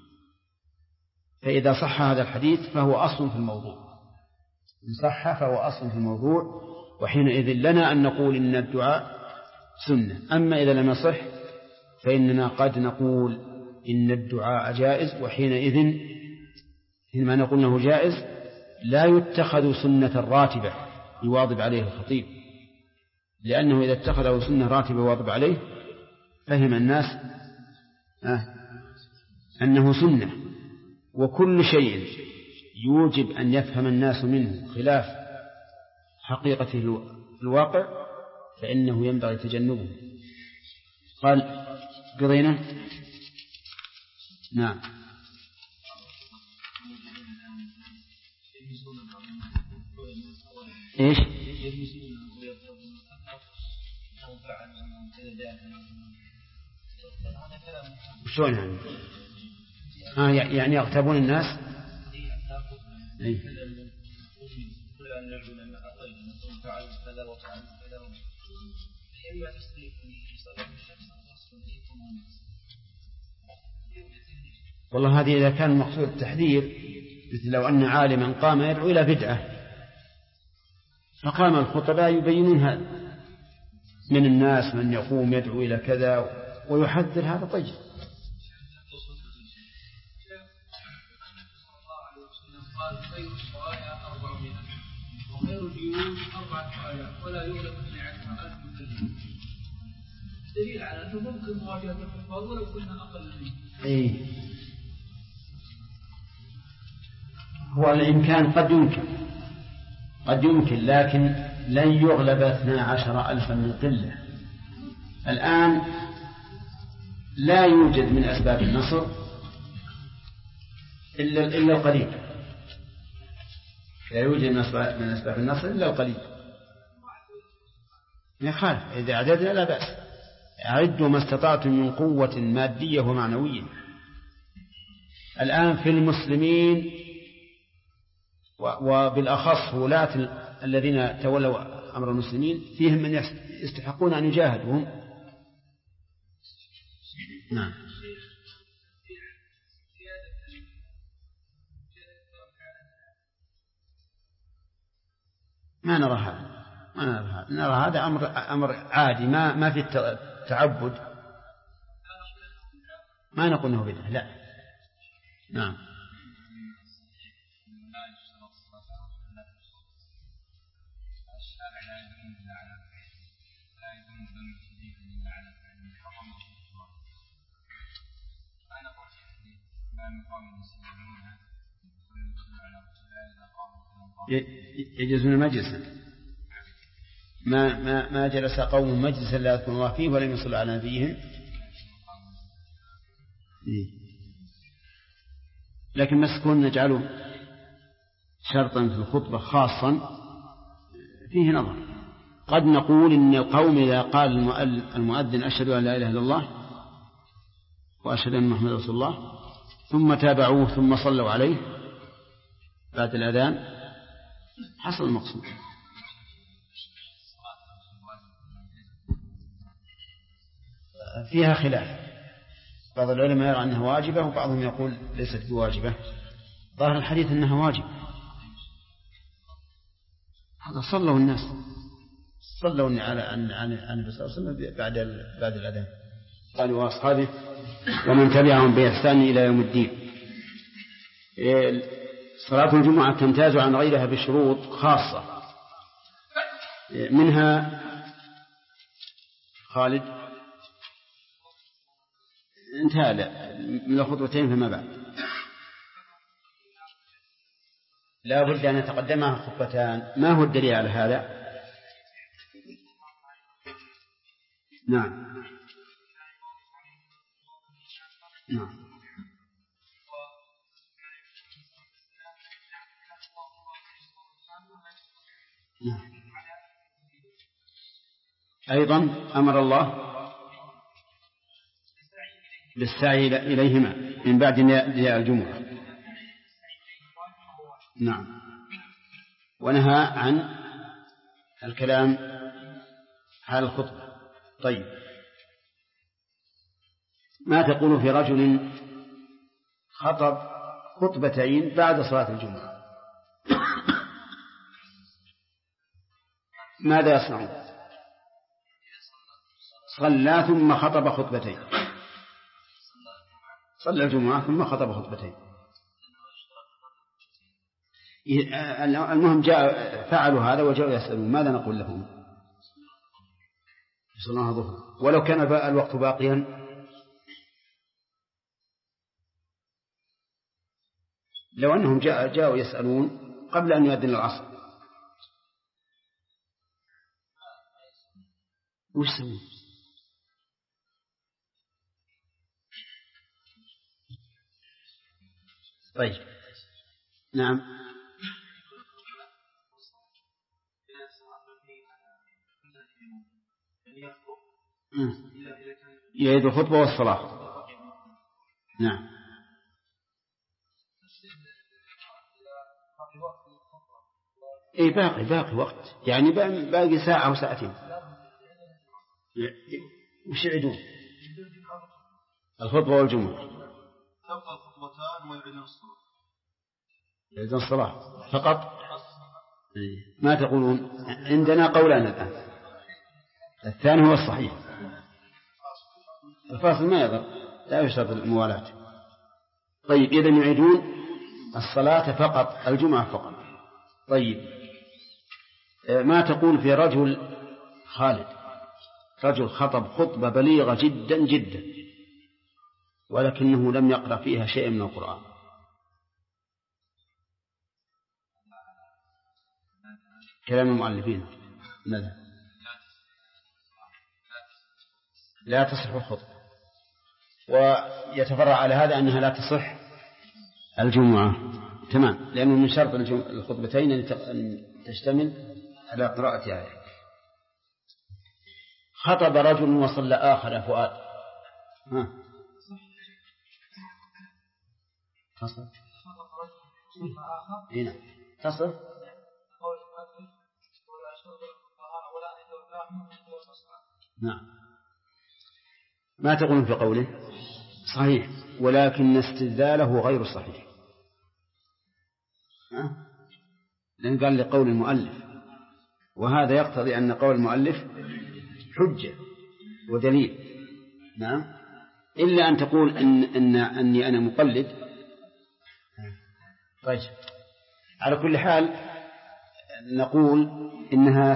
فإذا صح هذا الحديث فهو أصل في الموضوع، إن صح فهو أصل في الموضوع، وحينئذ لنا أن نقول إن الدعاء سنة. أما إذا لم يصح فإننا قد نقول إن الدعاء جائز، وحينئذ حينما نقول أنه جائز لا يتخذ سنة راتبة يواظب عليه الخطيب، لأنه إذا اتخذه سنة راتبة يواظب عليه فهم الناس أنه سنة، وكل شيء يوجب أن يفهم الناس منه خلاف حقيقته الواقع فإنه ينبغي تجنبه. قال قضينا. نعم. إيش؟ شلون يعني؟ يعني يغتابون الناس. أي. والله هذه إذا كان مقصود التحذير، مثل لو أن عالما قام يدعو إلى بدعة فقام الخطباء يبينون هذا من الناس من يقوم يدعو إلى كذا ويحذر، هذا طيب. وخير الديون 4 آيات ولا يغلق 12,000 مكلم. دليل على أنه ممكن مواجهة الكفار ولو كنا أقل منه. هو الإمكان قد يمكن لكن لن يغلب 12,000 من قلة. الآن لا يوجد من أسباب النصر إلا القليل، لا يوجد من أسباب النصر إلا القليل. يخالف إذا عددنا لا بأس. أعدوا ما استطعتم من قوة مادية ومعنوية. الآن في المسلمين وبالأخص ولاة الذين تولوا أمر المسلمين فيهم من يستحقون أن يجاهدوا هم. نعم. ما نرى هذا، نرى هذا أمر عادي، ما في تعبد، ما نقول أنه بدعة، لا. نعم. يجلسون مجلسا ما جلس قوم مجلسا لا يذكرون الله فيه ولم يصلوا على نبيهم. لكن مسكون نجعله شرطا في الخطبة خاصا فيه نظر. قد نقول إن القوم إذا قال المؤذن أشهد أن لا إله إلا الله وأشهد أن محمد رسول الله ثم تابعوه ثم صلوا عليه بعد الأذان حصل المقصود. فيها خلاف، بعض العلماء يرى أنها واجبة وبعضهم يقول ليست بواجبة. ظاهر الحديث أنها واجبة. هذا صلوا الناس على النبي صلى الله عليه وسلم بعد الأذان. قال وأصحابه ومن تبعهم بإحسان إلى يوم الدين. صلاة الجمعة تمتاز عن غيرها بشروط خاصة، منها خالد انتهى من الخطوتين فما بعد لا بد أن يتقدمها خطبتان. ما هو الدليل على هذا؟ نعم أيضا أمر الله بالسعي إليهما من بعد نداء الجمعة. نعم. ونهى عن الكلام على الخطبة. طيب، ما تقول في رجل خطب خطبتين بعد صلاة الجمعة؟ ماذا يصنع؟ صلى ثم خطب خطبتين، صلى الجمعة ثم خطب خطبتين. المهم فعلوا هذا وجاءوا يسألون ماذا نقول لهم؟ صلى الله ظهر ولو كان الوقت باقيا لو أنهم جاءوا يسألون قبل أن يؤذن العصر وش سووا؟ طيب نعم. يعيد الخطبة والصلاة. نعم. إيه باقي وقت، يعني باقي ساعة أو ساعتين. وش يعيدون؟ الخطبة والجمعة. تبقى الخطبتان ويعيدون الصلاة. يعيدون الصلاة فقط. ما تقولون؟ عندنا قولان الآن، الثاني هو الصحيح. الفاصل ما يضر، لا يشترط الموالاة. طيب إذن يعيدون الصلاة فقط، الجمعة فقط. طيب ما تقول في رجل خالد، رجل خطب خطبة بليغة جدا جدا ولكنه لم يقرأ فيها شيء من القرآن؟ كلام المؤلفين ماذا؟ لا تصح الخطبة، ويتفرع على هذا أنها لا تصح الجمعة. تمام، لأنه من شرط الخطبتين أن تشتمل على قراءة آية. خطب رجل وصلى آخر يا فؤاد. تصل؟ هنا تصل؟ نعم. ما تقولون في قوله؟ صحيح، ولكن استدلاله غير صحيح، لأن قال لقول المؤلف، وهذا يقتضي أن قول المؤلف حجة ودليل. نعم، إلا أن تقول أني أنا مقلد. طيب على كل حال نقول إنها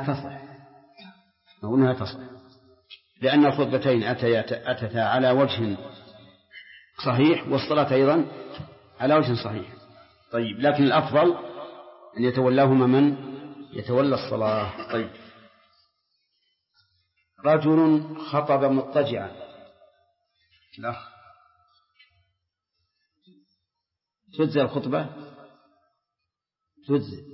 تصح، لأن الخطبتين أتتا على وجه صحيح، والصلاة أيضا على وجه صحيح. طيب لكن الأفضل أن يتولاهما من يتولى الصلاة. طيب رجل خطب مضطجعا، الأخ تجزي الخطبة؟ تجزي،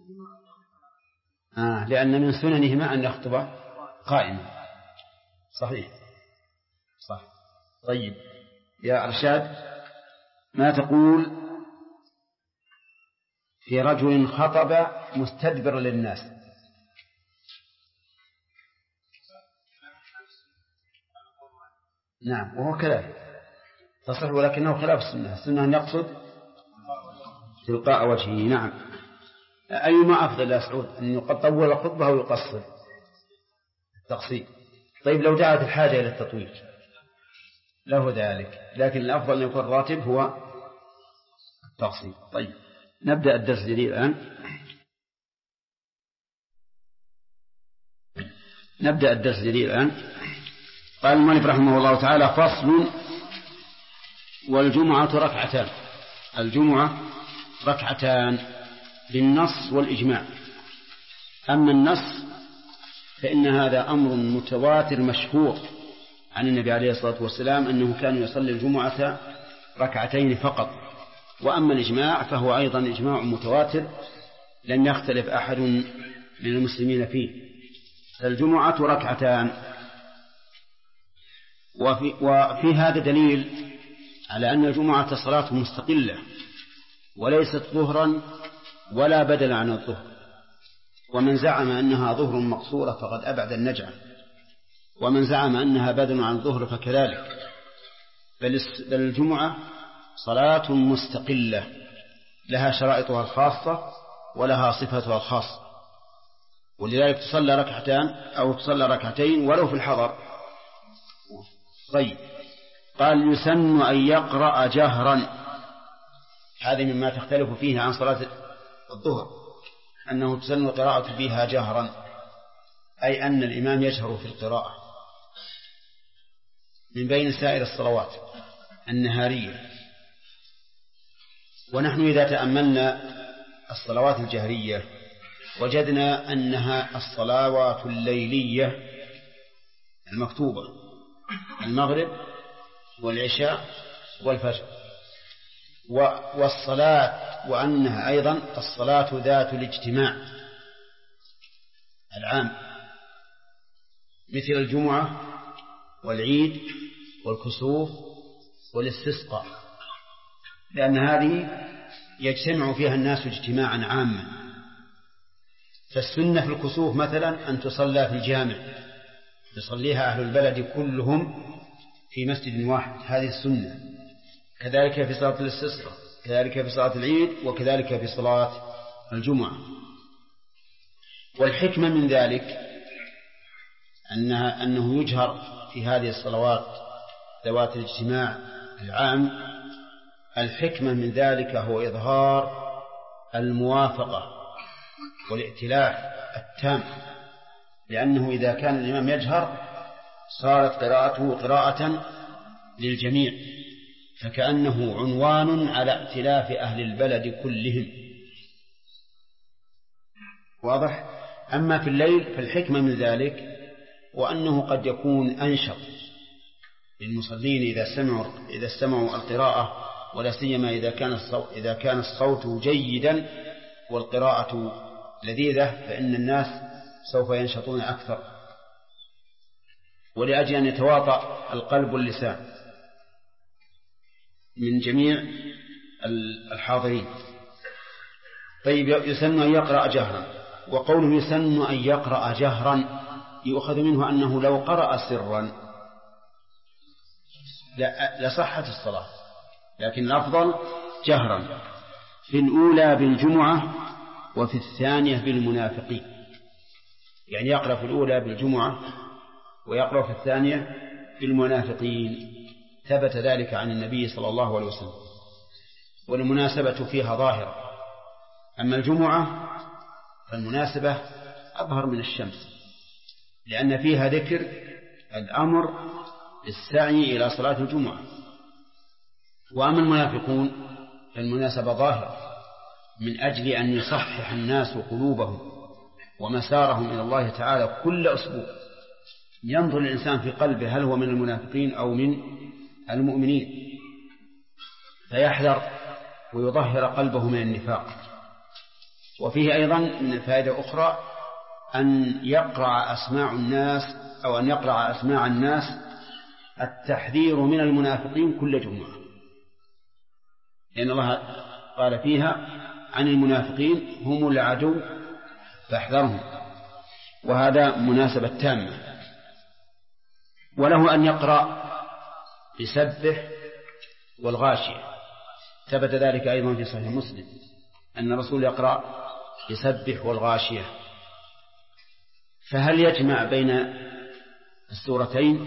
لأن من سننهما أن يخطب قائما. صحيح صح. طيب يا أرشاد، ما تقول في رجل خطب مستدبر للناس؟ نعم، وهو كذلك تصح، ولكنه خلاف السنة. السنة أن يقصد تلقاء وجهه. نعم. أيما أفضل يا سعود، أن يطول الخطبة أو يقصر؟ التقصير. طيب لو دعت الحاجة إلى التطويل له ذلك، لكن الأفضل أن يكون راتب هو التقصير. طيب نبدأ الدرس الجديد الآن. قال المؤلف رحمه الله تعالى: فصل. والجمعة ركعتان. الجمعة ركعتان بالنص والإجماع. أما النص فإن هذا أمر متواتر مشهور عن النبي عليه الصلاة والسلام أنه كان يصلي الجمعة ركعتين فقط. وأما الإجماع فهو أيضا إجماع متواتر لن يختلف أحد من المسلمين فيه. الجمعة ركعتان. وفي هذا دليل على أن الجمعة صلاة مستقلة وليست ظهرا ولا بدلا عن الظهر. ومن زعم أنها ظهر مقصورة فقد أبعد النجعة، ومن زعم أنها بدل عن الظهر فكذلك. بل الجمعة صلاة مستقلة لها شرائطها الخاصة ولها صفتها الخاصة، ولذلك تصلى ركعتان أو تصلى ركعتين ولو في الحضر. طيب قال: يسن أن يقرأ جهرا. هذه مما تختلف فيه عن صلاة الظهر، أنه تسن القراءة فيها جهرا، أي أن الإمام يجهر في القراءة من بين سائر الصلوات النهارية. ونحن إذا تأملنا الصلوات الجهرية وجدنا أنها الصلوات الليلية المكتوبة: المغرب والعشاء والفجر، والصلاة، وأنها أيضا الصلاة ذات الاجتماع العام مثل الجمعة والعيد والكسوف والاستسقاء، لأن هذه يجتمع فيها الناس اجتماعا عاما. فالسنة في الكسوف مثلا أن تصلى في الجامع، يصليها أهل البلد كلهم في مسجد واحد، هذه السنة. كذلك في صلاة الاستسقاء، كذلك في صلاة العيد، وكذلك في صلاة الجمعة. والحكمة من ذلك أنه يجهر في هذه الصلوات ذوات الاجتماع العام. الحكمة من ذلك هو إظهار الموافقة والائتلاف التام، لأنه إذا كان الإمام يجهر صارت قراءته قراءة للجميع، فكأنه عنوان على ائتلاف أهل البلد كلهم. واضح؟ أما في الليل فالحكمة من ذلك وأنه قد يكون أنشط للمصلين إذا استمعوا القراءة، ولا سيما إذا كان الصوت جيدا والقراءة لذيذة، فإن الناس سوف ينشطون أكثر، ولأجل أن يتواطأ القلب واللسان من جميع الحاضرين. طيب، يسن أن يقرأ جهرا. وقوله يسن أن يقرأ جهرا يؤخذ منه أنه لو قرأ سرا لصحت الصلاة، لكن الأفضل جهرا في الأولى بالجمعة وفي الثانية بالمنافقين، يعني يقرأ في الأولى بالجمعة ويقرأ في الثانية بالمنافقين. ثبت ذلك عن النبي صلى الله عليه وسلم، والمناسبة فيها ظاهرة. أما الجمعة فالمناسبة أظهر من الشمس، لأن فيها ذكر الأمر بالسعي إلى صلاة الجمعة. وأما المنافقون فالمناسبة ظاهرة من أجل أن يصحح الناس قلوبهم ومسارهم إلى الله تعالى كل أسبوع. ينظر الإنسان في قلبه هل هو من المنافقين أو من المؤمنين، فيحذر ويظهر قلبه من النفاق. وفيه أيضا من فائدة أخرى أن يقرأ أسماع الناس أو أن يقرأ أسماع الناس التحذير من المنافقين كل جمعة، لأن الله قال فيها عن المنافقين هم العدو فاحذرهم، وهذا مناسبة تامة. وله أن يقرأ بسبح والغاشية، ثبت ذلك أيضا في صحيح مسلم أن الرسول يقرأ بسبح والغاشية. فهل يجمع بين السورتين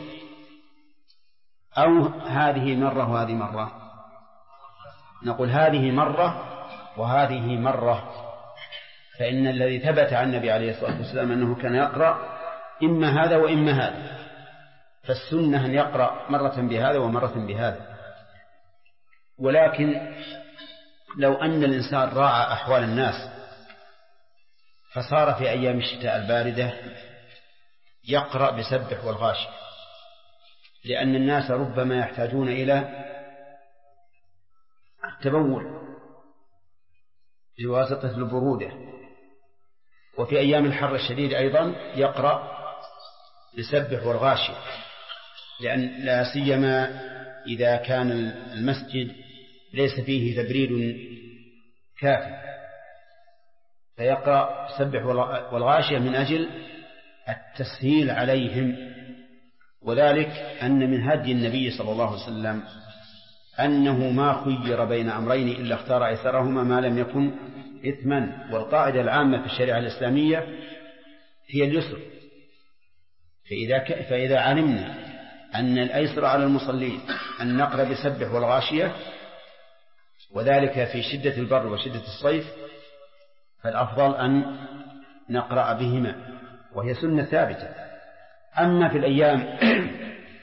أو هذه مرة وهذه مرة؟ نقول هذه مرة وهذه مرة، فإن الذي ثبت عن النبي عليه الصلاة والسلام أنه كان يقرأ إما هذا وإما هذا، فالسنة أن يقرأ مرة بهذا ومرة بهذا. ولكن لو أن الإنسان راعى أحوال الناس فصار في أيام الشتاء الباردة يقرأ بسبح والغاشية، لأن الناس ربما يحتاجون إلى التبول بواسطة البرودة. وفي أيام الحر الشديد أيضا يقرأ بسبح والغاشية، لأن لا سيما إذا كان المسجد ليس فيه تبريد كافي، فيقرأ بسبح والغاشية من أجل التسهيل عليهم. وذلك أن من هدي النبي صلى الله عليه وسلم أنه ما خير بين أمرين إلا اختار أيسرهما ما لم يكن إثما. والقاعدة العامة في الشريعة الإسلامية هي اليسر، فإذا علمنا أن الأيسر على المصلين أن نقرأ بسبح والغاشية، وذلك في شدة البر وشدة الصيف، فالأفضل أن نقرأ بهما، وهي سنة ثابتة. أما في الأيام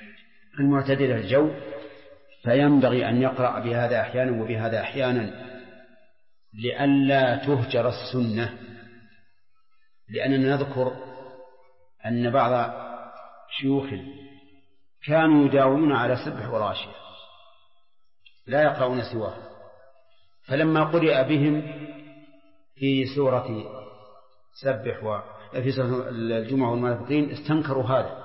المعتدلة الجو فينبغي أن يقرأ بهذا أحيانا وبهذا أحيانا، لئلا تهجر السنة، لأننا نذكر أن بعض شيوخ كانوا يداومون على سبح وراشية لا يقرؤون سواه، فلما قرئ بهم في سورة سبح وفي سورة الجمعة والمنافقين استنكروا هذا،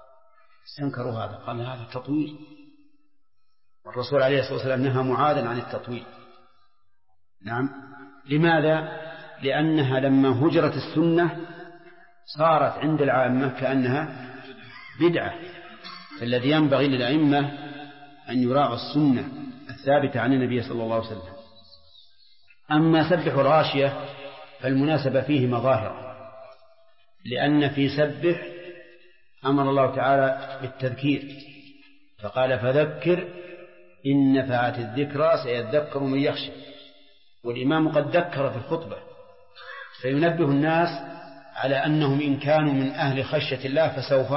قال هذا تطويل، والرسول عليه الصلاة والسلام نهى معاذا عن التطويل. نعم. لماذا؟ لأنها لما هجرت السنة صارت عند العامة كأنها بدعة، فالذي ينبغي للأئمة أن يراعوا السنة الثابتة عن النبي صلى الله عليه وسلم. أما سبح الغاشية فالمناسبة فيه مظاهر، لأن في سبح أمر الله تعالى بالتذكير فقال فذكر إن نفعت الذكرى سيذكر من يخشى، والإمام قد ذكر في الخطبة فينبه الناس على أنهم إن كانوا من أهل خشية الله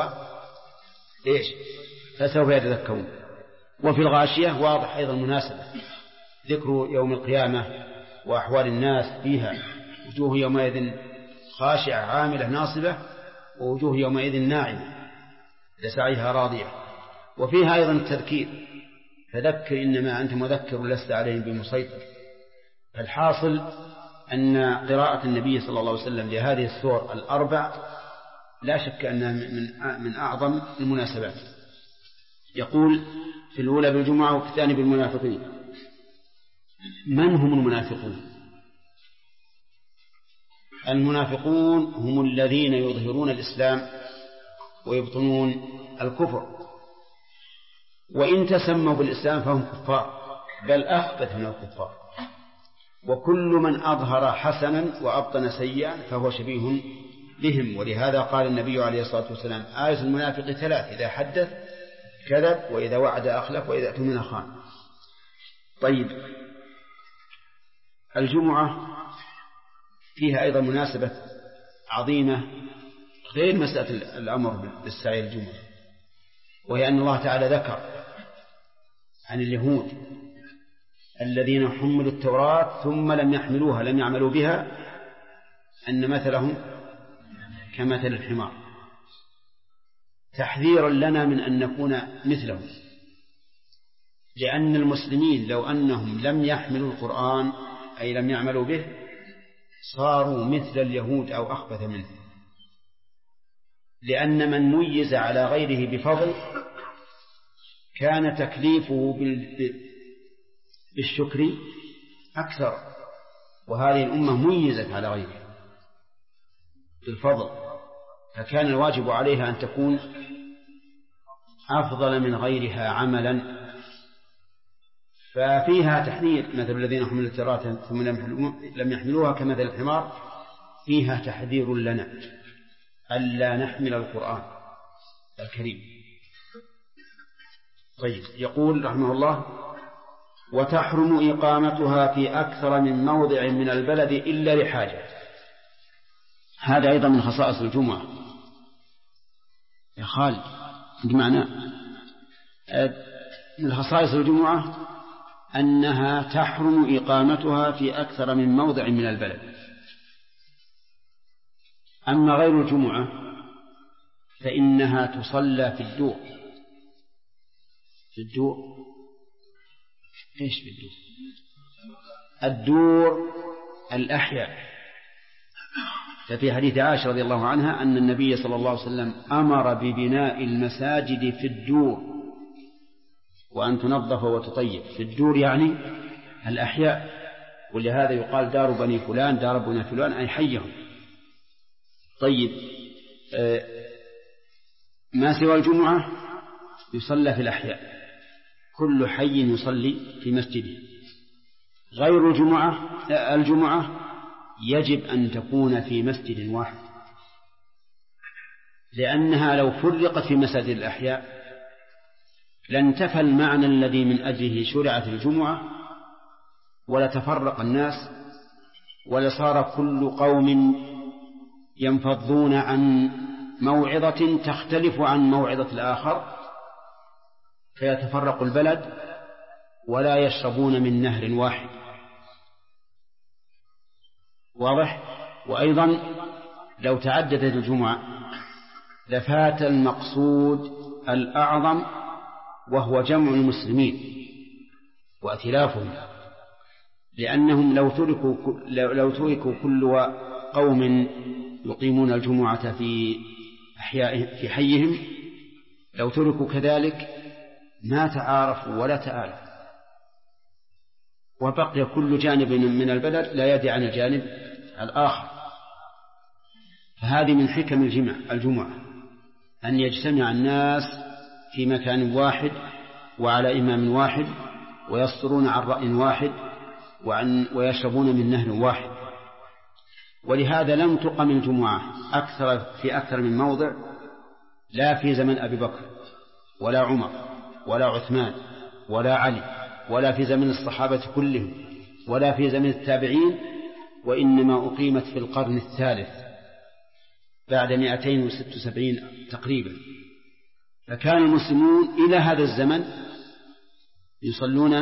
فسوف يتذكرون. وفي الغاشية واضح أيضا مناسبة، ذكر يوم القيامة وأحوال الناس فيها، وجوه يومئذ خاشعة عاملة ناصبة، ووجوه يومئذ ناعمة لسعيها راضية. وفيها أيضا التذكير فذكر إنما أنت مذكر لست عليهم بمسيطر. فالحاصل أن قراءة النبي صلى الله عليه وسلم لهذه السور الأربع لا شك أنها من أعظم المناسبات. يقول في الأولى بالجمعة وفي الثاني بالمنافقين. من هم المنافقون؟ المنافقون هم الذين يظهرون الإسلام ويبطنون الكفر، وإن تسموا بالإسلام فهم كفار، بل أخبث من الكفار. وكل من أظهر حسنا وأبطن سيئا فهو شبيه بهم. ولهذا قال النبي عليه الصلاة والسلام آية المنافق 3: إذا حدث كذب، وإذا وعد أخلف، وإذا اؤتمن خان. طيب، الجمعة فيها أيضا مناسبة عظيمة غير مسألة الأمر بالسعي الجمعة، وهي أن الله تعالى ذكر عن اليهود الذين حملوا التوراة ثم لم يحملوها، لم يعملوا بها، أن مثلهم كمثل الحمار، تحذيرا لنا من أن نكون مثلهم. لأن المسلمين لو أنهم لم يحملوا القرآن أي لم يعملوا به صاروا مثل اليهود أو أخبث منه، لأن من ميز على غيره بفضل كان تكليفه بالشكر أكثر، وهذه الأمة ميزت على غيرها بالفضل، فكان الواجب عليها أن تكون أفضل من غيرها عملا. ففيها تحذير، مثل الذين حملوا التوراة ثم لم يحملوها كمثل الحمار، فيها تحذير لنا ألا نحمل القرآن الكريم. طيب، يقول رحمه الله: وتحرم إقامتها في أكثر من موضع من البلد إلا لحاجة. هذا أيضا من خصائص الجمعة يا خالد، بمعنى من خصائص الجمعة أنها تحرم إقامتها في أكثر من موضع من البلد. أما غير الجمعة فإنها تصلى في الدور. في الدور إيش في الدور؟ الدور الأحياء. ففي حديث عائشة رضي الله عنها أن النبي صلى الله عليه وسلم أمر ببناء المساجد في الدور، وأن تنظف وتطيب. في الدور يعني الأحياء، ولهذا يقال دار بني فلان، دار بني فلان، أي حيهم. طيب، ما سوى الجمعة يصلى في الأحياء، كل حي يصلي في مسجده. غير الجمعة يجب أن تكون في مسجد واحد، لأنها لو فرقت في مساجد الأحياء لانتفى المعنى الذي من أجله شرعت الجمعة، ولتفرق الناس، ولصار كل قوم ينفضون عن موعظة تختلف عن موعظة الآخر، فيتفرق البلد ولا يشربون من نهر واحد. واضح؟ وأيضا لو تعددت الجمعة لفات المقصود الأعظم وهو جمع المسلمين وائتلافهم، لأنهم لو تركوا كل قوم يقيمون الجمعة في حيهم، لو تركوا كذلك ما تعارفوا ولا تآلفوا، وبقي كل جانب من البلد لا يدري عن الجانب الآخر. فهذه من حكم الجمعة أن يجتمع الناس في مكان واحد وعلى إمام واحد، ويصدرون عن رأي واحد، ويشربون من نهر واحد. ولهذا لم تقم الجمعة في أكثر من موضع، لا في زمن أبي بكر ولا عمر ولا عثمان ولا علي، ولا في زمن الصحابة كلهم، ولا في زمن التابعين، وإنما أقيمت في القرن الثالث بعد 276 تقريبا. فكان المسلمون إلى هذا الزمن يصلون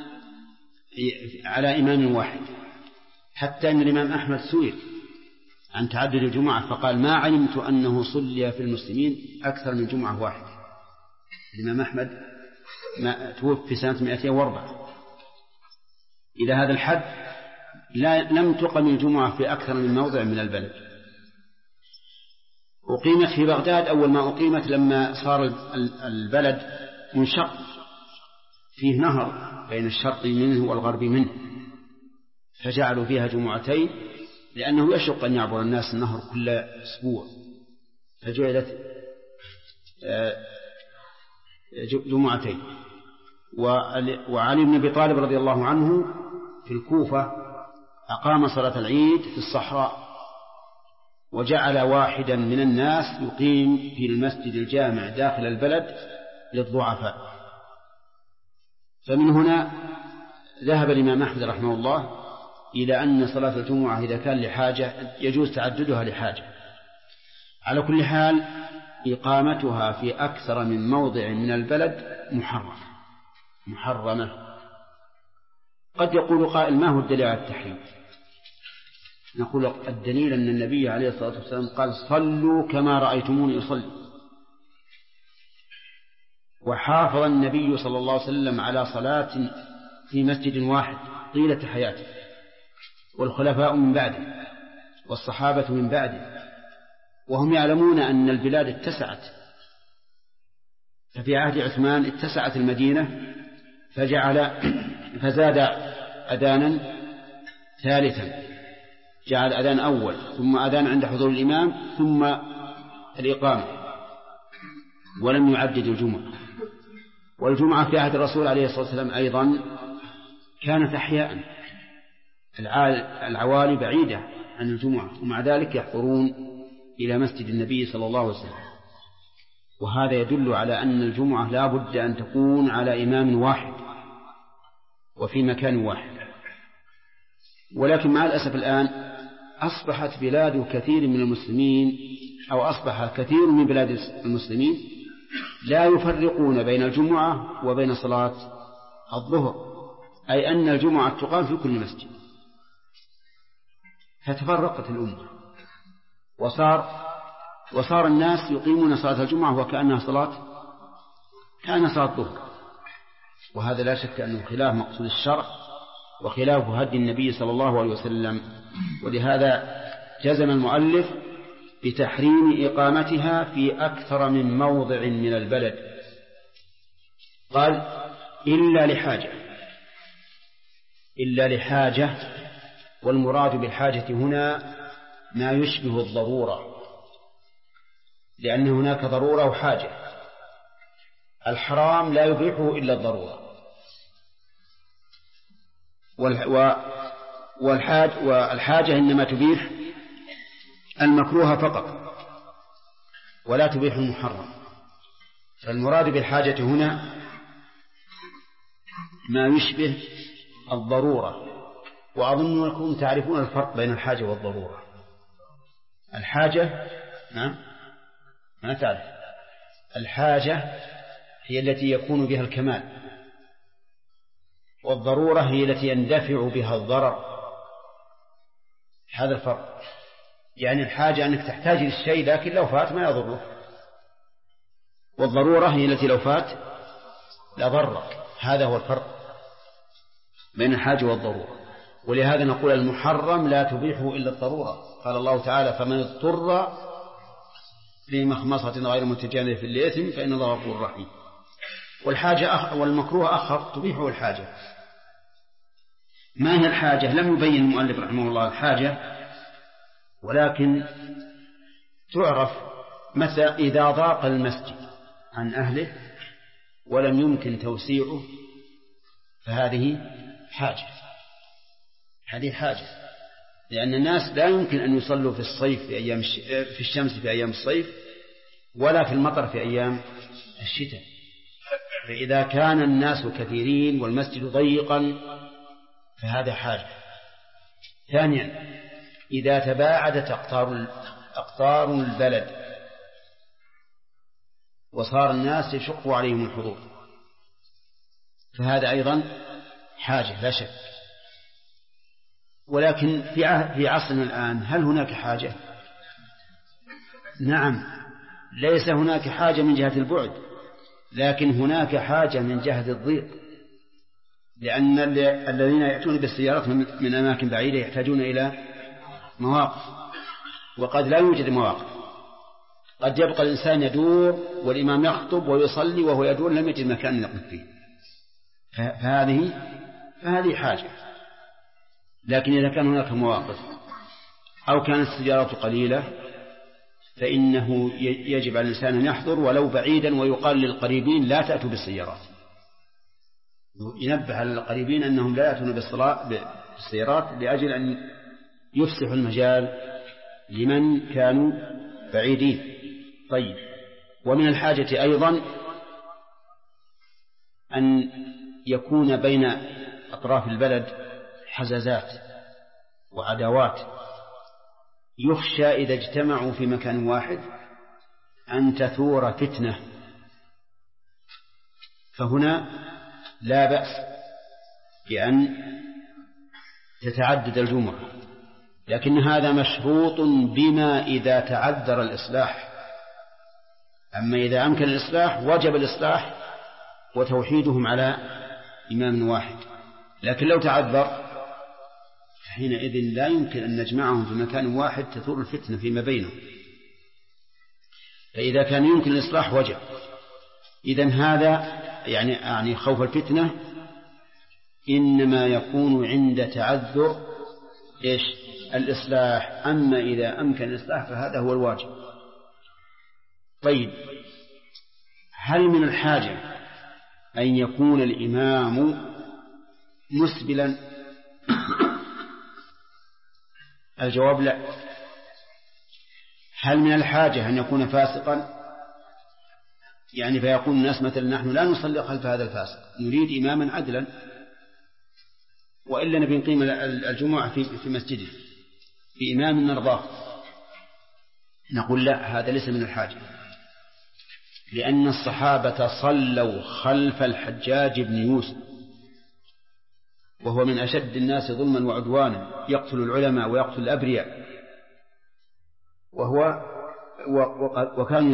على إمام واحد، حتى أن الإمام أحمد سئل عن تعدد الجمعة فقال: ما علمت أنه صلي في المسلمين أكثر من جمعة واحدة. الإمام أحمد توفي سنة 204. إلى هذا الحد لم تقم الجمعة في أكثر من موضع من البلد. أقيمت في بغداد أول ما أقيمت لما صار البلد منشق، فيه نهر بين الشرق منه والغرب منه، فجعلوا فيها جمعتين، لأنه يشق أن يعبر الناس النهر كل أسبوع، فجعلت جمعتين. وعلي بن أبي طالب رضي الله عنه في الكوفة أقام صلاة العيد في الصحراء، وجعل واحدا من الناس يقيم في المسجد الجامع داخل البلد للضعفاء. فمن هنا ذهب الإمام أحمد رحمه الله إلى أن صلاة الجمعة إذا كان لحاجة يجوز تعددها لحاجة. على كل حال إقامتها في أكثر من موضع من البلد محرمة. قد يقول قائل: ما هو الدليل على التحريم؟ نقول: الدليل أن النبي عليه الصلاة والسلام قال: صلوا كما رأيتموني أصلي. وحافظ النبي صلى الله عليه وسلم على صلاة في مسجد واحد طيلة حياته، والخلفاء من بعده والصحابة من بعده، وهم يعلمون أن البلاد اتسعت. ففي عهد عثمان اتسعت المدينة فزاد أذانا ثالثا، جعل أذان أول ثم أذان عند حضور الإمام ثم الإقامة، ولم يعدد الجمعة. والجمعة في عهد الرسول عليه الصلاة والسلام أيضا كانت أحياء، العوالي بعيدة عن الجمعة، ومع ذلك يحضرون إلى مسجد النبي صلى الله عليه وسلم. وهذا يدل على أن الجمعة لا بد أن تكون على إمام واحد وفي مكان واحد. ولكن مع الأسف الآن أصبحت بلاد كثير من المسلمين، أو أصبح كثير من بلاد المسلمين لا يفرقون بين الجمعة وبين صلاة الظهر، أي أن الجمعة تقام في كل مسجد، فتفرقت الأمة، وصار الناس يقيمون صلاة الجمعة وكأنها صلاة الظهر. وهذا لا شك أنه خلاف مقصود الشرع وخلاف هدي النبي صلى الله عليه وسلم. ولهذا جزم المؤلف بتحريم إقامتها في أكثر من موضع من البلد. قال: إلا لحاجة، والمراد بالحاجة هنا ما يشبه الضرورة، لأن هناك ضرورة وحاجة. الحرام لا يبيحه إلا الضرورة، والحاجة إنما تبيح المكروه فقط ولا تبيح المحرم. فالمراد بالحاجة هنا ما يشبه الضرورة. وأظن أنكم تعرفون الفرق بين الحاجة والضرورة. الحاجة ما تعرف. الحاجة هي التي يكون بها الكمال، والضرورة هي التي يندفع بها الضرر. هذا الفرق. يعني الحاجة أنك تحتاج للشيء لكن لو فات ما يضره، والضرورة هي التي لو فات لا ضرك. هذا هو الفرق بين الحاجة والضرورة. ولهذا نقول المحرم لا تبيحه إلا الضرورة. قال الله تعالى فمن اضطر في مخمصة غير متجانف في الإثم فإن الله غفور رحيم. والحاجة والمكروه أخف تبيحه الحاجة. ما هي الحاجة؟ لم يبين المؤلف رحمه الله الحاجة، ولكن تعرف مثلا إذا ضاق المسجد عن أهله ولم يمكن توسيعه فهذه حاجة. هذه حاجة، لأن الناس لا يمكن أن يصلوا في الصيف في الشمس في أيام الصيف ولا في المطر في أيام الشتاء. فإذا كان الناس كثيرين والمسجد ضيقا فهذا حاجة. ثانيا إذا تباعدت أقطار البلد وصار الناس يشق عليهم الحضور فهذا أيضا حاجة لا شك. ولكن في عصرنا الآن هل هناك حاجة؟ نعم، ليس هناك حاجة من جهة البعد، لكن هناك حاجة من جهة الضيق، لأن الذين يأتون بالسيارات من أماكن بعيدة يحتاجون إلى مواقف، وقد لا يوجد مواقف. قد يبقى الإنسان يدور والإمام يخطب ويصلي وهو يدور لم يجد مكان يقف فيه، فهذه حاجة. لكن إذا كان هناك مواقف أو كانت السيارات قليلة فإنه يجب على الإنسان أن يحضر ولو بعيدا، ويقال للقريبين لا تأتوا بالسيارات، ينبه على القريبين أنهم لا يأتون بالسيارات لأجل أن يفسحوا المجال لمن كانوا بعيدين. طيب، ومن الحاجة أيضا أن يكون بين أطراف البلد حزازات وعداوات، يخشى إذا اجتمعوا في مكان واحد أن تثور فتنة، فهنا لا بأس بأن تتعدد الجمعة، لكن هذا مشروط بما إذا تعذر الإصلاح. أما إذا أمكن الإصلاح وجب الإصلاح وتوحيدهم على إمام واحد، لكن لو تعذر حينئذ لا يمكن أن نجمعهم في مكان واحد تثور الفتنة فيما بينهم. فإذا كان يمكن الإصلاح وجب. إذن هذا يعني خوف الفتنة إنما يكون عند تعذر الإصلاح، أما إذا أمكن الإصلاح فهذا هو الواجب. طيب، هل من الحاجة أن يكون الإمام مسبلا؟ الجواب لا. هل من الحاجة أن يكون فاسقا؟ يعني فيقول الناس مثلا نحن لا نصلي خلف هذا الفاسق، نريد إماما عدلا، وإلا نبي نقيم الجمعة في مسجده في إمام نرضاه. نقول لا، هذا ليس من الحاجة، لأن الصحابة صلوا خلف الحجاج بن يوسف وهو من أشد الناس ظلما وعدوانا، يقتل العلماء ويقتل الأبرياء، وكانوا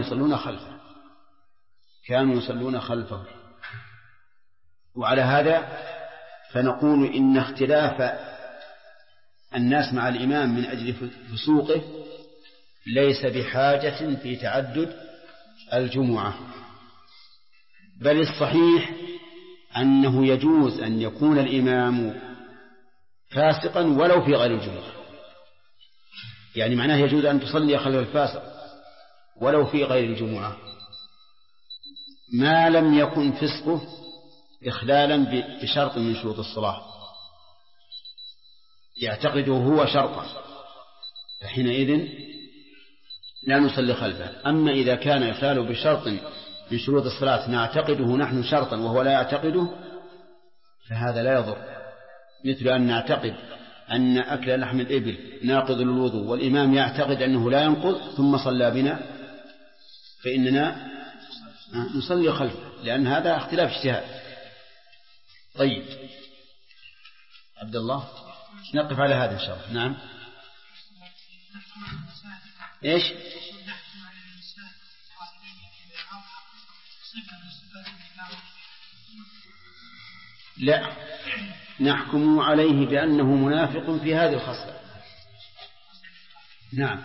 يصلون خلفه. وعلى هذا فنقول إن اختلاف الناس مع الإمام من أجل فسوقه ليس بحاجة في تعدد الجمعة، بل الصحيح أنه يجوز أن يكون الإمام فاسقا ولو في غير الجمعة. يعني معناه يجوز أن تصلي خلف الفاسق ولو في غير الجمعة، ما لم يكن فسقه إخلالا بشرط من شروط الصلاة يعتقده هو شرطا، فحينئذ لا نصلي خلفه. أما إذا كان إخلاله بشرط من شروط الصلاة نعتقده نحن شرطا وهو لا يعتقده فهذا لا يضر، مثل أن نعتقد أن أكل لحم الإبل ناقض للوضوء والإمام يعتقد أنه لا ينقض ثم صلى بنا، فإننا نصلي خلفه، لأن هذا اختلاف اجتهاد. طيب، عبد الله، نقف على هذا إن شاء الله. نعم. إيش؟ لا، نحكم عليه بأنه منافق في هذه الخصلة. نعم.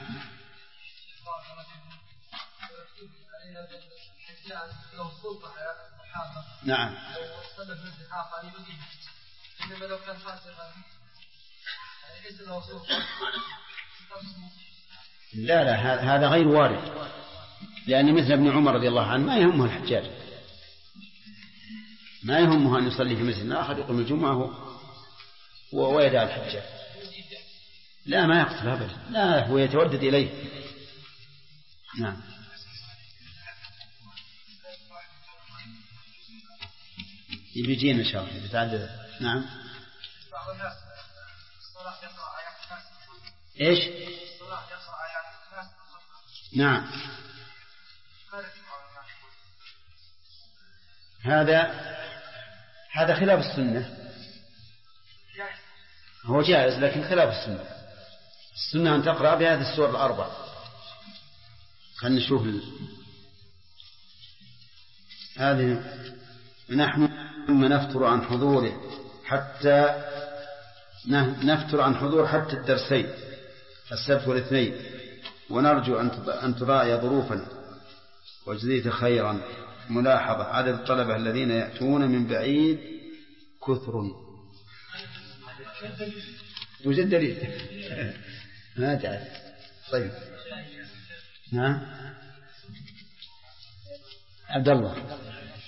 نعم. لا هذا غير وارد، لأن مثل ابن عمر رضي الله عنه ما يهمه الحجاج، ما يهمه أن يصلي في مسجد آخر يقوم الجمعة ويدع الحجاج. لا ما يقتل أبدا، لا هو يتودد إليه. نعم. يجينا إن شاء الله يتعدد. نعم. إيش؟ نعم. هذا خلاف السنة. هو جائز لكن خلاف السنة. السنة أن تقرأ بهذه السور الأربع. خلنا نشوف هذه. نحن نفتر عن حضوره حتى الدرسين السبت والاثنين، ونرجو أن تراعي ظروفا وجزيت خيرا. ملاحظة: عدد الطلبة الذين يأتون من بعيد كثر. يوجد دليل. ما تعرف. طيب. نعم. عبد الله.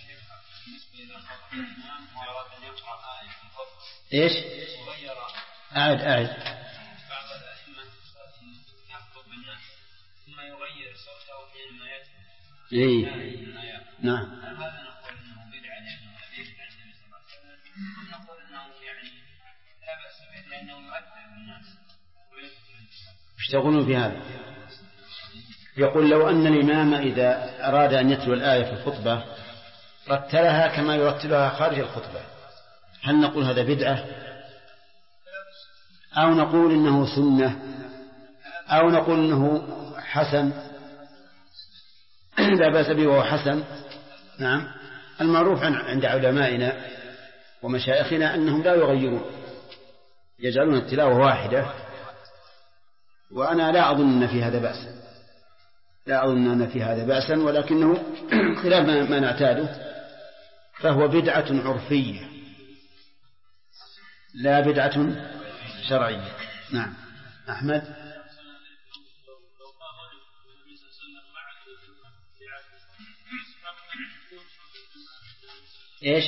إيش؟ أعد. بعض الأئمة يخطب بالناس ثم يغير صوته حينما يتلو. نعم. هذا نقول أنه بدعة لأنه حديث عن النبي صلى الله عليه وسلم، ونقول أنه يعني لا بأس به لأنه يؤثر بالناس. ايش تقولون في هذا؟ يقول: لو أن الإمام إذا أراد أن يتلو الآية في الخطبة رتلها كما يرتلها خارج الخطبة، هل نقول هذا بدعة، أو نقول إنه سنة، أو نقول إنه حسن لا بأس به وهو حسن؟ نعم. المعروف عند علمائنا ومشايخنا أنهم لا يغيرون، يجعلون التلاوة واحدة، وأنا لا أظن أن في هذا بأسا، لا أظن أن في هذا بأسا، ولكنه خلاف ما نعتاده، فهو بدعة عرفية لا بدعة شرعية. نعم. أحمد. إيش؟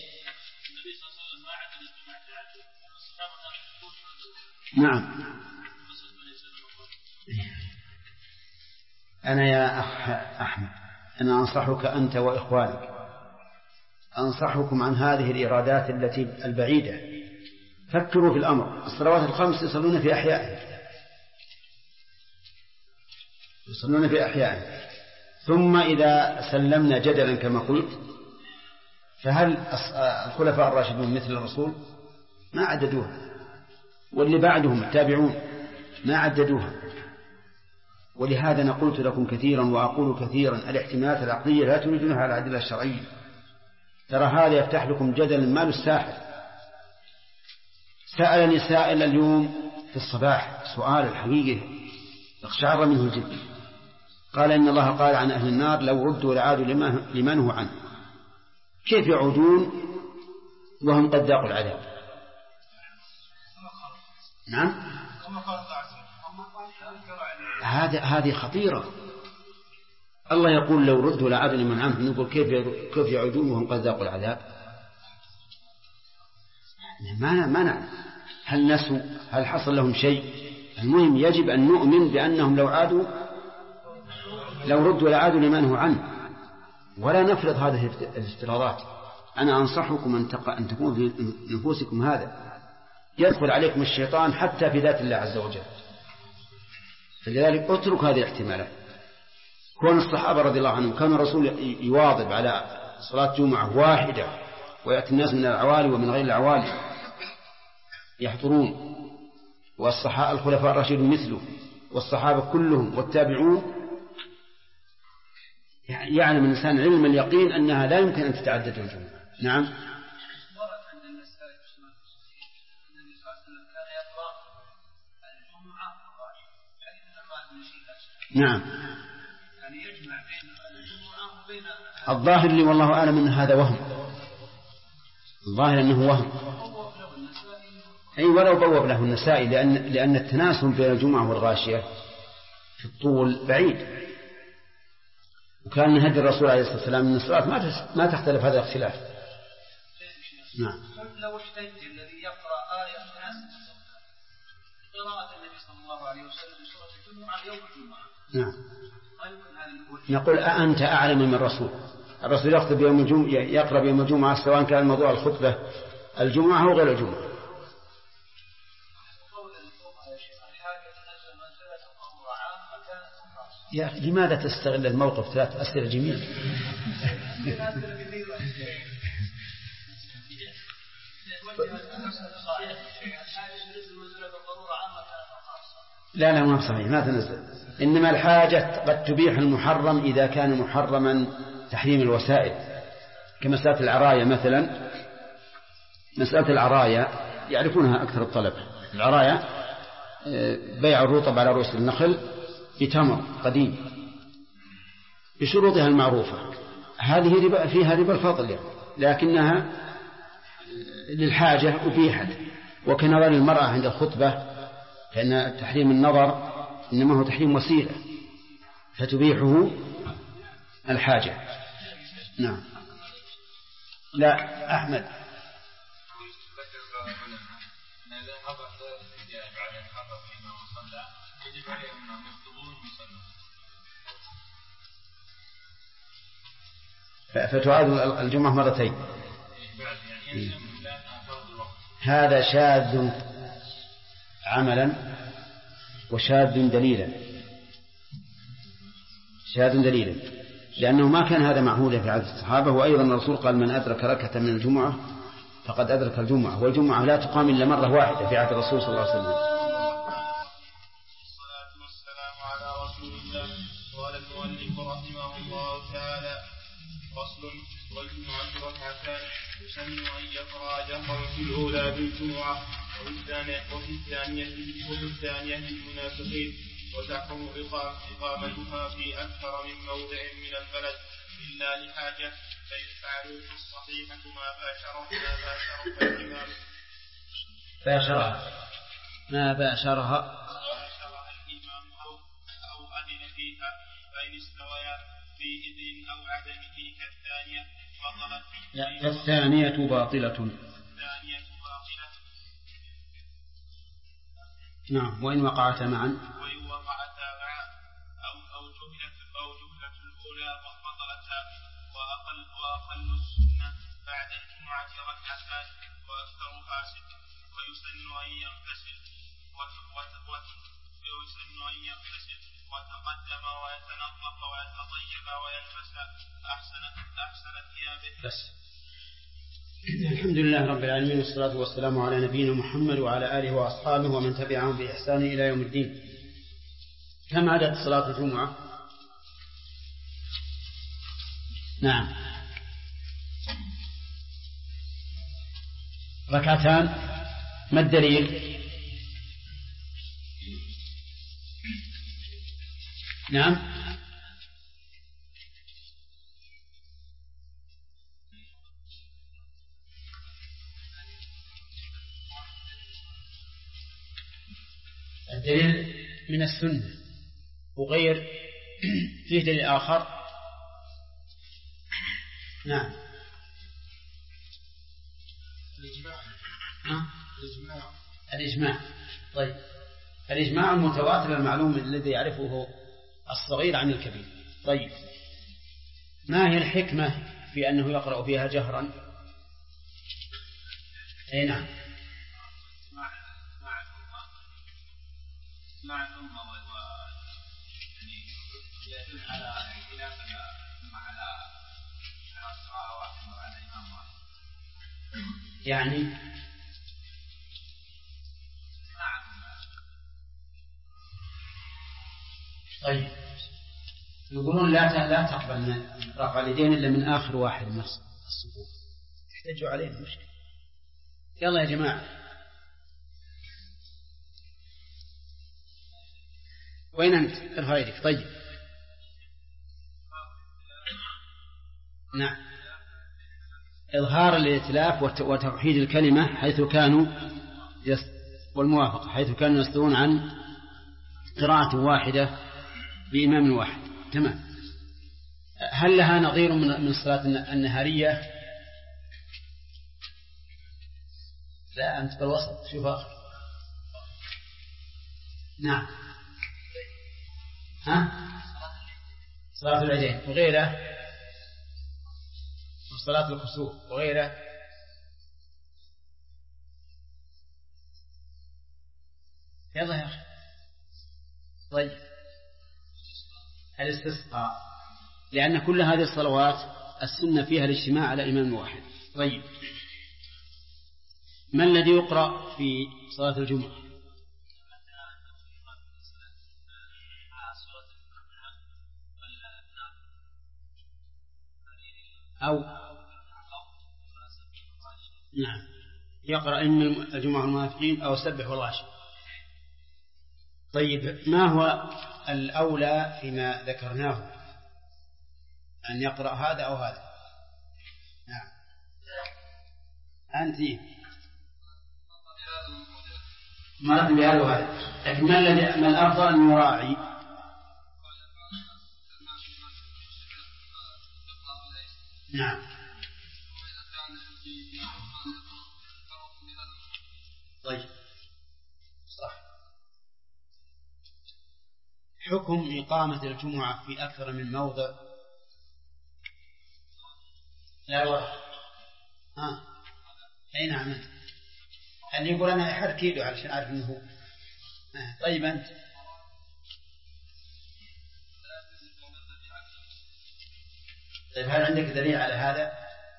نعم. أنا يا أخ أحمد، أنا أنصحك أنت وإخوانك، أنصحكم عن هذه الإرادات التي البعيدة. فكروا في الأمر. الصلوات الخمس يصلون في أحيائهم، ثم إذا سلمنا جدلا كما قلت، فهل الخلفاء الراشدون مثل الرسول؟ ما عددوها، واللي بعدهم التابعون ما عددوها. ولهذا أنا قلت لكم كثيرا وأقول كثيرا: الاحتمالات العقلية لا تريدونها على الأدلة الشرعية. ترى هذا يفتح لكم جدلا ما الساحل. سألني سائل اليوم في الصباح سؤال الحقيقة اقشعر منه الجد. قال: إن الله قال عن أهل النار: لو ردوا لعادوا لما نهوا عنه. كيف يعودون وهم قد ذاقوا العذاب؟ نعم. هذه خطيرة. الله يقول: لو ردوا لعادوا لمن عنه. نقول كيف يعودون وهم قد ذاقوا العذاب؟ ما نعلم. هل نسوا؟ هل حصل لهم شيء؟ المهم يجب أن نؤمن بأنهم لو ردوا لعادوا لما نهوا عنه، ولا نفرض هذه الافتراضات. أنا أنصحكم أن تكون في نفوسكم هذا. يدخل عليكم الشيطان حتى في ذات الله عز وجل، فلذلك اترك هذه الاحتمالات. كون الصحابة رضي الله عنهم كان الرسول يواظب على صلاة جمعة واحدة، ويأتي الناس من العوالي ومن غير العوالي يحضرون، والخلفاء الراشدون مثله، والصحابة كلهم والتابعون يعلم الإنسان علم اليقين أنها لا يمكن أن تتعدد الجمعة. نعم. نعم. الظاهر لي والله أعلم أن هذا وهم، الظاهر أنه وهم. أي ولو بوب له النسائي، لأن التناسب بين الجمعة والغاشية في الطول بعيد، وكان من هدي الرسول عليه الصلاة والسلام من الصلاة ما تختلف هذا الاختلاف. نعم. لو احتج الذي يقرأ آية تناسب قراءة النبي صلى الله عليه وسلم سورة الجمعة يوم الجمعة. نعم. نقول أأنت أعلم من الرسول؟ الرسول يقرأ بيوم الجمعة سواء كان موضوع الخطبة الجمعة أو غير الجمعة. يا أخي لماذا تستغل الموقف؟ ثلاث أسئلة جميلة. لا ما صحيح، ما تنزل. إنما الحاجة قد تبيح المحرم إذا كان محرما تحريم الوسائل، كمسألة العراية مثلا. مسألة العراية يعرفونها أكثر الطلبة. العراية بيع الرطب على رؤوس النخل بتمر قديم بشروطها المعروفة، هذه ربا، فيها ربا الفضل يعني، لكنها للحاجة أبيحت. وكنظر المرأة عند الخطبة، فإن تحريم النظر إنما هو تحريم وسيلة فتبيحه الحاجة. نعم. لا أحمد. فتعاد الجمعة مرتين. هذا شاذ عملا وشاذ دليلا. شاذ دليلا لأنه ما كان هذا معهودا في عادة الصحابة. وأيضا الرسول قال من أدرك ركعة من الجمعة فقد أدرك الجمعة، والجمعة لا تقام إلا مرة واحدة في عهد الرسول صلى الله عليه وسلم. الصلاة والسلام على رسول الله. قال المؤلف رحمه الله تعالى: فصل: والجمعة ركعتان يسن أن يقرأ جهرا في الأولى بالجمعة وفي الثانية للمنافقين، وتحرم إقامتها في أكثر من موضع من البلد إلا لحاجة، فيفعل في الصحيحة ما باشرها الإمام أو أذن فيها، فإن استويا في إذن أو عدمه كالثانية بطلت. الثانية باطلة. نعم. وإن وقعتا معا أو جهلة الأولى بطلتا. وأقل السنة بعد الجمعة ركعتان وأكثرها 6. ويسن أن يغتسل وتقدم ويتنظف ويتطيب ويلبس أحسن ثيابه. بس. الحمد لله رب العالمين، والصلاة والسلام على نبينا محمد وعلى آله وأصحابه ومن تبعهم بإحسان إلى يوم الدين. كم عدد صلاة الجمعة؟ نعم، ركعتان. ما الدليل؟ نعم. الدليل من السنة وغير فيه دليل آخر. نعم. الإجماع. طيب، الإجماع المتواتر المعلوم الذي يعرفه الصغير عن الكبير. طيب، ما هي الحكمة في أنه يقرأ فيها جهرا؟ أي نعم. مع الأمة يدل على اختلاف الأمة على الصلاة واحد وعلى الإمام واحد. يعني طيب يقولون لا تقبل من رفع اليدين إلا من آخر واحد من الصفوف، تحتجوا عليه مشكلة. يلا يا جماعة، وين أنت؟ ارفع يدك. طيب نعم، إظهار الائتلاف وتوحيد الكلمة حيث كانوا والموافقة حيث كانوا يصدرون عن قراءة واحدة بإمام واحد. تمام. هل لها نظير من الصلاة النهارية؟ لا، أنت بالوسط، شوف آخر. نعم. صلاة العيدين وغيره، وصلاة الكسوف وغيره. يلا يا أخي. طيب الاستسقاء، لأن كل هذه الصلوات السنة فيها الاجتماع على إمام واحد. طيب ما الذي يقرأ في صلاة الجمعة؟ أو نعم، يقرأ إن الجمعة المنافقين أو سبح والعشر. طيب ما هو الأولى فيما ذكرناه، أن يقرأ هذا أو هذا؟ نعم أنت مرت بهذا وهذا، لكن ما الأفضل أن يراعي؟ نعم. طيب صح. حكم إقامة الجمعة في أكثر من موضع. لا ورد. أي نعم. اللي يقول أنا أحرك يده علشان أعرف أنه هو. طيب أنت. طيب هل عندك دليل على هذا؟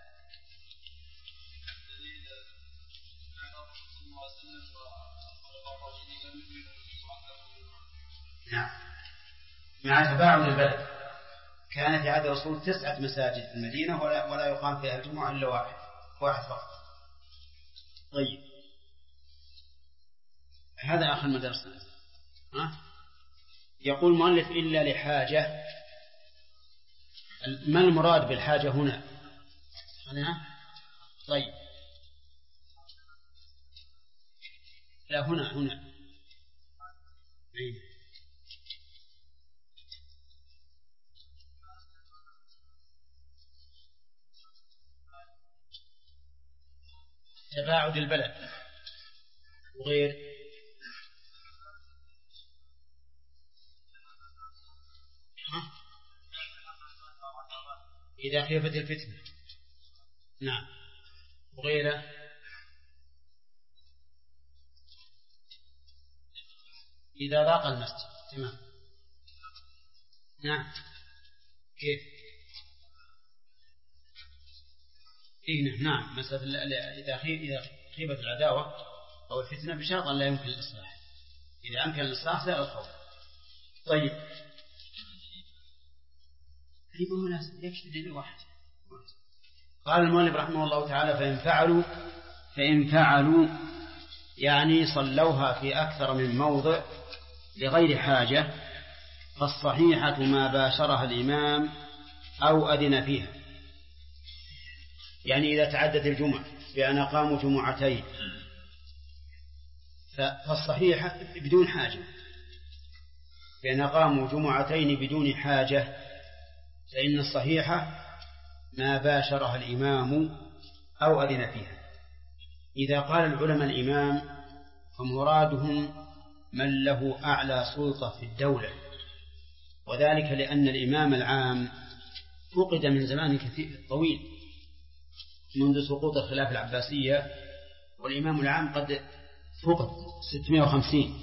نعم. مع تباعد البلد، كان في عهد الرسول 9 مساجد في المدينة ولا يقام فيها الجمعة إلا واحد فقط. طيب هذا آخر مدرسة. يقول مؤلف إلا لحاجة. ما المراد بالحاجة هنا؟ طيب لا هنا تباعد البلد وغير. إذا خيفت الفتنة. نعم وغيره. إذا ضاق المسجد. تمام. نعم كيف؟ نعم مسألة إذا خيبت العداوة أو الفتنة بشرط أن لا يمكن الإصلاح. إذا أمكن الإصلاح زال الخوف. طيب يكشف دليل واحد. قال المؤلف رحمه الله تعالى فإن فعلوا يعني صلوها في أكثر من موضع لغير حاجة، فالصحيحة ما باشرها الإمام أو أذن فيها. يعني إذا تعدت الجمعة بأن أقاموا جمعتين فالصحيحة بدون حاجة، بأن أقاموا جمعتين بدون حاجة، فإن الصحيحة ما باشرها الإمام أو أذن فيها. إذا قال العلماء الإمام فمرادهم من له أعلى سلطة في الدولة، وذلك لأن الإمام العام فقد من زمان كثير طويل منذ سقوط الخلافة العباسية، والإمام العام قد فقد 650،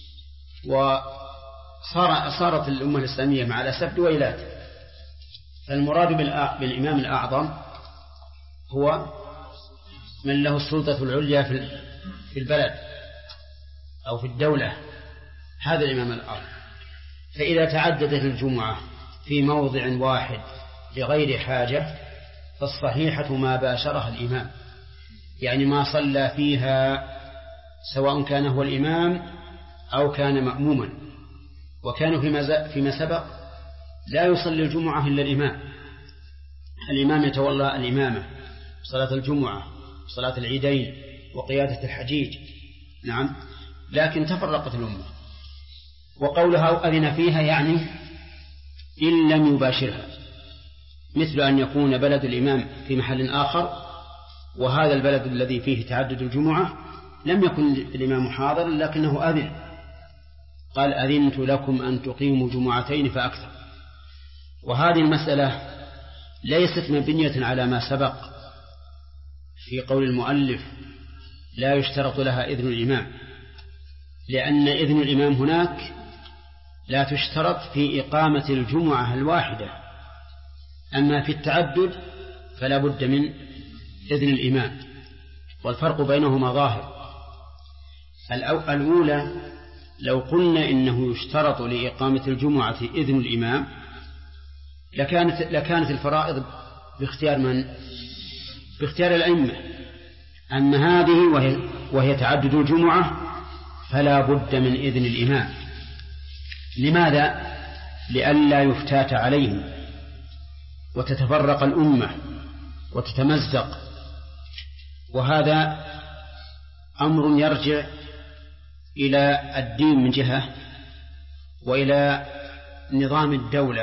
وصارت الأمة الإسلامية مع الأسف دويلات. فالمراد بالإمام الأعظم هو من له السلطة العليا في البلد أو في الدولة، هذا الإمام الأعظم. فإذا تعددت الجمعة في موضع واحد لغير حاجة فالصحيحة ما باشرها الإمام، يعني ما صلى فيها سواء كان هو الإمام أو كان مأموما. وكانوا فيما سبق لا يصلي الجمعة إلا الإمام يتولى الإمامة، صلاة الجمعة، صلاة العيدين، وقيادة الحجيج. نعم، لكن تفرقت الأمة. وقولها أذن فيها يعني إن لم يباشرها، مثل أن يكون بلد الإمام في محل آخر وهذا البلد الذي فيه تعدد الجمعة لم يكن الإمام حاضرا لكنه أذن، قال أذنت لكم أن تقيموا جمعتين فأكثر. وهذه المسألة ليست مبنية على ما سبق في قول المؤلف لا يشترط لها إذن الإمام، لأن إذن الإمام هناك لا تشترط في إقامة الجمعة الواحدة، أما في التعدد فلا بد من إذن الإمام، والفرق بينهما ظاهر. الأولى لو قلنا إنه يشترط لإقامة الجمعة إذن الإمام لكانت الفرائض باختيار من؟ باختيار الأئمة. أما هذه وهي تعدد الجمعة فلا بد من إذن الإمام. لماذا؟ لئلا يفتات عليهم وتتفرق الأمة وتتمزق، وهذا أمر يرجع إلى الدين من جهة وإلى نظام الدولة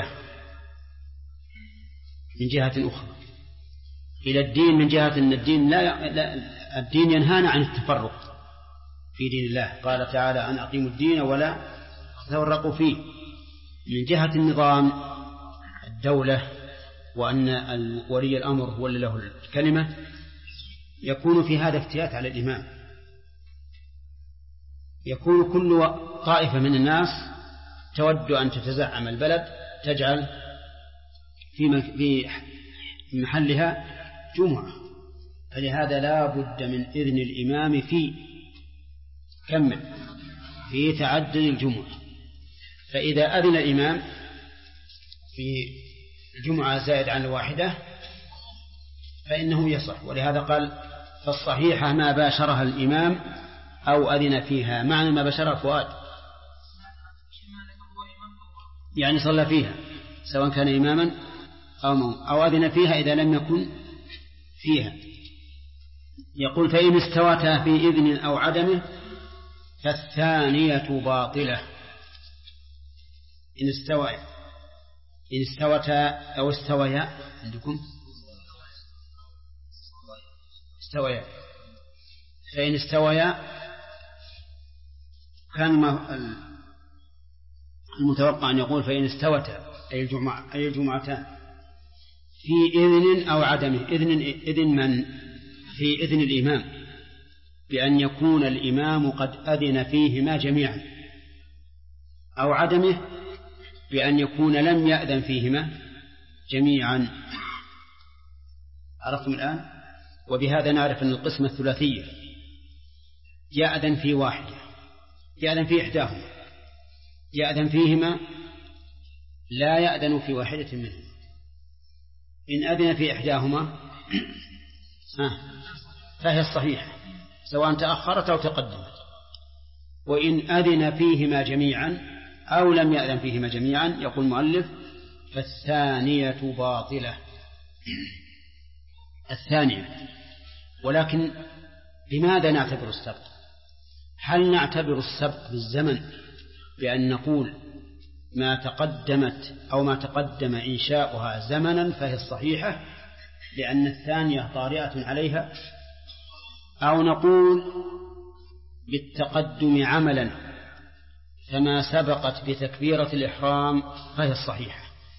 من جهة أخرى. إلى الدين من جهة أن الدين ينهانا عن التفرق في دين الله، قال تعالى أن أقيموا الدين ولا تفرقوا فيه. من جهة النظام الدولة وأن ولي الأمر هو اللي له الكلمة، يكون في هذا افتيات على الإمام، يكون كل طائفة من الناس تود أن تتزعم البلد تجعل في محلها جمعة، فلهذا لا بد من إذن الإمام في تعدد الجمعة. فإذا أذن الإمام في الجمعة زائد عن الواحدة فإنه يصح. ولهذا قال فالصحيحة ما باشرها الإمام أو أذن فيها. معنى ما باشرها فؤاد يعني صلى فيها سواء كان إماما أو أذن فيها إذا لم يكن فيها. يقول فإن استوتا في إذن أو عدمه فالثانية باطلة. إن استوتا أو استويا عندكم استويا، فإن استويا كان المتوقع أن يقول فإن استوتا أي الجمعتان في إذن أو عدمه. إذن من؟ في إذن الإمام، بأن يكون الإمام قد أذن فيهما جميعا، أو عدمه بأن يكون لم يأذن فيهما جميعا. عرفتم الآن؟ وبهذا نعرف أن القسمة الثلاثية يأذن في واحدة، يأذن في إحداهما، يأذن فيهما، لا يأذن في واحدة منهما. إن أذن في إحداهما فهي الصحيحة سواء تأخرت أو تقدمت. وإن أذن فيهما جميعا أو لم يأذن فيهما جميعا يقول المؤلف فالثانية باطلة. الثانية. ولكن لماذا نعتبر السبق؟ هل نعتبر السبق بالزمن بأن نقول ما تقدمت أو ما تقدم إنشاؤها زمنا فهي الصحيحة لأن الثانية طارئة عليها، أو نقول بالتقدم عملا فما سبقت بتكبيرة الإحرام فهي الصحيحة؟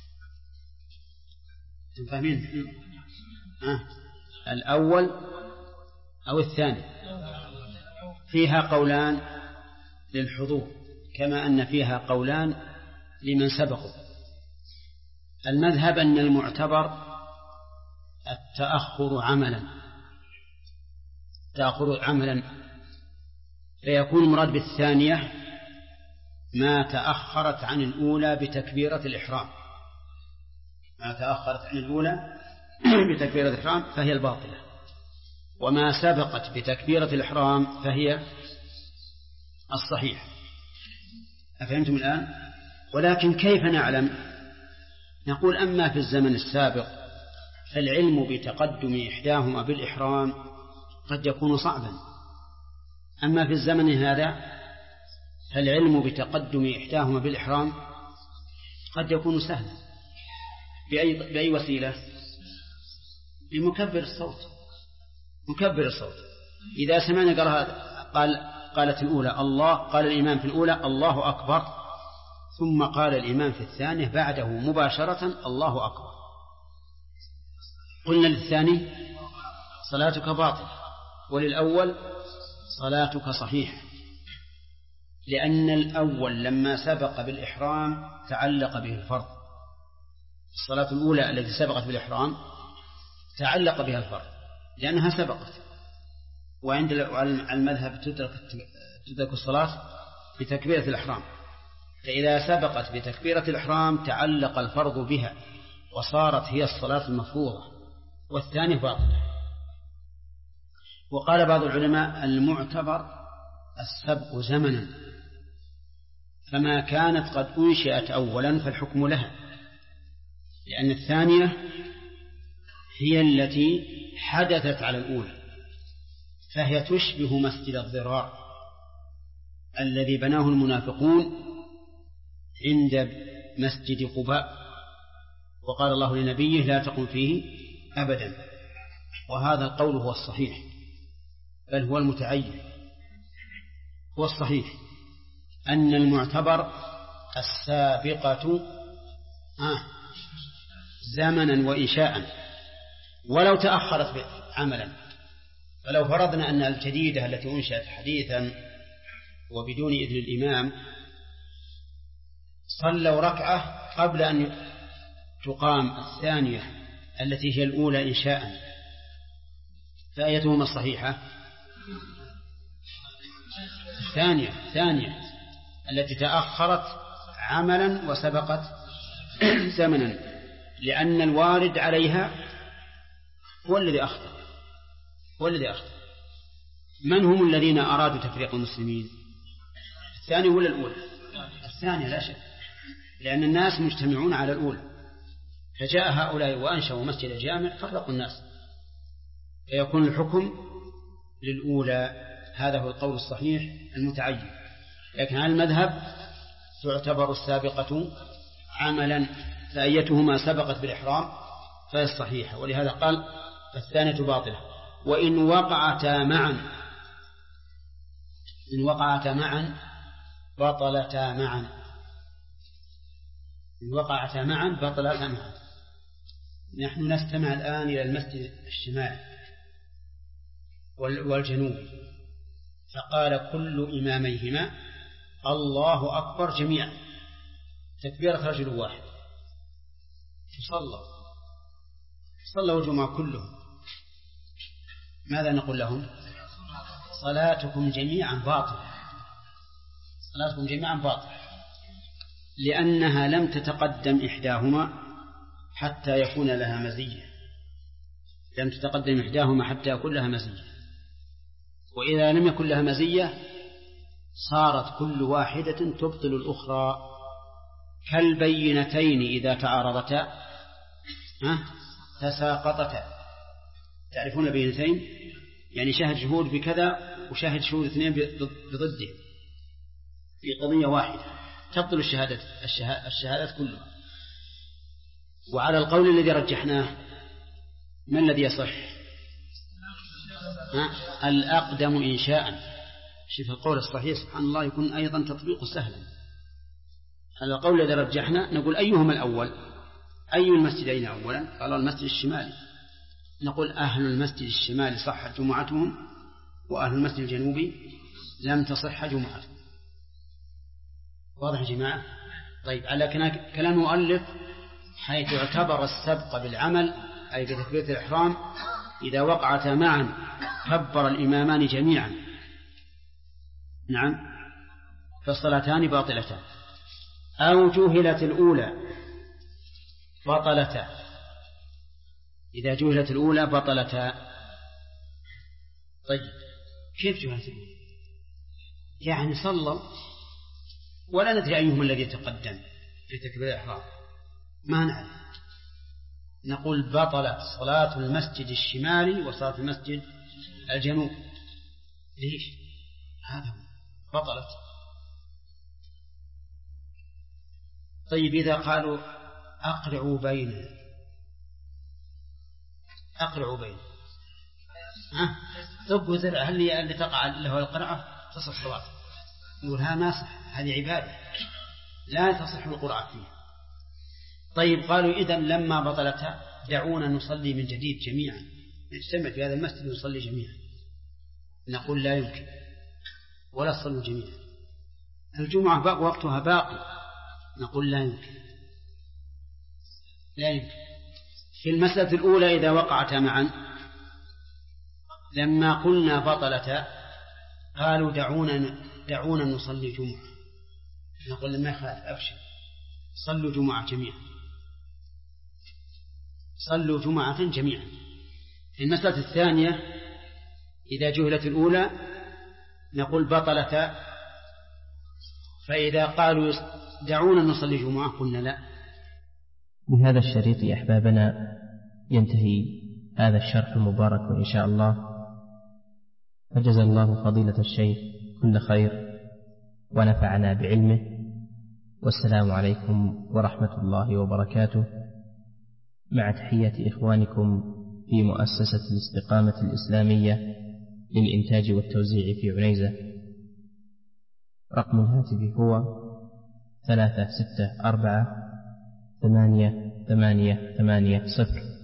تفهمين؟ الأول أو الثاني؟ فيها قولان للحضور كما أن فيها قولان لمن سبقوا. المذهب أن المعتبر التأخر عملا، فيكون المراد بالثانية ما تأخرت عن الأولى بتكبيرة الإحرام، ما تأخرت عن الأولى بتكبيرة الإحرام فهي الباطلة، وما سبقت بتكبيرة الإحرام فهي الصحيح. أفهمتم الآن؟ ولكن كيف نعلم؟ نقول أما في الزمن السابق فالعلم بتقدم إحداهما بالإحرام قد يكون صعبا، أما في الزمن هذا فالعلم بتقدم إحداهما بالإحرام قد يكون سهلا. بأي وسيلة؟ بمكبر الصوت. مكبر الصوت إذا سمعنا قالت الأولى الله، قال الإمام في الأولى الله أكبر، ثم قال الإمام في الثانية بعده مباشرة الله أكبر، قلنا للثاني صلاتك باطلة، وللأول صلاتك صحيحة، لأن الأول لما سبق بالإحرام تعلق به الفرض. الصلاة الأولى التي سبقت بالإحرام تعلق بها الفرض لأنها سبقت، وعند المذهب تدرك الصلاة بتكبيرة الإحرام، فإذا سبقت بتكبيرة الإحرام تعلق الفرض بها وصارت هي الصلاة المفروضة، والثاني باطلة. وقال بعض العلماء المعتبر السبق زمنا، فما كانت قد أنشئت أولا فالحكم لها، لأن الثانية هي التي حدثت على الأولى، فهي تشبه مسجد الضرار الذي بناه المنافقون عند مسجد قباء، وقال الله لنبيه لا تقم فيه أبدا، وهذا القول هو الصحيح، بل هو المتعين. هو الصحيح أن المعتبر السابقة زمنا وإنشاء ولو تأخرت عملا. فلو فرضنا أن الجديدة التي أنشأت حديثا وبدون إذن الإمام صلوا ركعة قبل أن تقام الثانية التي هي الأولى إنشاء، فأيتهما الصحيحة؟ الثانية التي تأخرت عملا وسبقت زمنا، لأن الوارد عليها هو الذي أخطأ. من هم الذين أرادوا تفريق المسلمين؟ الثاني ولا الأولى؟ الثانية لا شك، لأن الناس مجتمعون على الأولى، فجاء هؤلاء وأنشأوا مسجد الجامع فرقوا الناس، فيكون الحكم للأولى. هذا هو القول الصحيح المتعين. لكن على المذهب تعتبر السابقة عملا، فأيتهما سبقت بالإحرام فهي الصحيحة، ولهذا قال الثانية باطلة. وإن وقعتا معا بطلتا معا. إن وقعتا معا بطلتا معا. نحن نستمع الآن إلى المسجد الشمالي والجنوبي، فقال كل إماميهما الله أكبر جميعا، تكبيرة رجل واحد، صلوا الجمعة كلهم، ماذا نقول لهم؟ صلاتكم جميعا باطلة، لأنها لم تتقدم إحداهما حتى يكون لها مزية، وإذا لم يكن لها مزية صارت كل واحدة تبطل الأخرى، كالبينتين إذا تعارضتا تساقطتا. تعرفون البينتين؟ يعني شاهد شهود بكذا وشاهد شهود اثنين بضده في قضية واحدة، تبطل الشهادات كلها. وعلى القول الذي رجحناه ما الذي يصح؟ الأقدم إنشاء. شوف القول الصحيح سبحان الله يكون أيضا تطبيق سهلا. على القول الذي رجحنا نقول أيهما الأول؟ أي المسجدين أولا؟ قال المسجد الشمالي. نقول أهل المسجد الشمالي صحت جمعتهم، وأهل المسجد الجنوبي لم تصح جمعتهم. واضح يا جماعة؟ طيب، على كلام المؤلف حيث اعتبر السبق بالعمل أي بتكبيرة الإحرام إذا وقعتا معا كبر الإمامان جميعا. نعم، فالصلاتان باطلتان. أو جهلت الأولى بطلتا، إذا جهلت الأولى بطلتا. طيب كيف جهلت الأولى؟ يعني صلى ولا ندري أيهم الذي يتقدم في تكبير الإحرام، ما نعرف، نقول بطلت صلاة المسجد الشمالي وصلاة المسجد الجنوب. ليش؟ هذا بطلت. طيب إذا قالوا أقرعوا بينه طب وزرع هل اللي تقع له القرعة تصح صلاة؟ يقول ها ما صح، هذه عبادة لا تصح القرعة فيها. طيب قالوا إذن لما بطلتها دعونا نصلي من جديد جميعا، نجتمع في هذا المسجد ونصلي جميعا. نقول لا يمكن، ولا تصلوا جميعا، الجمعة وقتها باقي. نقول لا يمكن. في المسألة الأولى إذا وقعتا معا لما قلنا بطلتا قالوا دعونا نصلي جمعة، نقول لما يخالف أبشر صلوا جمعة جميعا، صلوا جمعة جميعا. في المسألة الثانية إذا جهلت الأولى نقول بطلتا، فإذا قالوا دعونا نصلي جمعة قلنا لا. بهذا الشريط يا أحبابنا ينتهي هذا الشرح المبارك إن شاء الله، فجزا الله فضيلة الشيخ كل خير ونفعنا بعلمه، والسلام عليكم ورحمة الله وبركاته، مع تحية إخوانكم في مؤسسة الاستقامة الإسلامية للإنتاج والتوزيع في عنيزة. رقم الهاتف هو 364 888 0.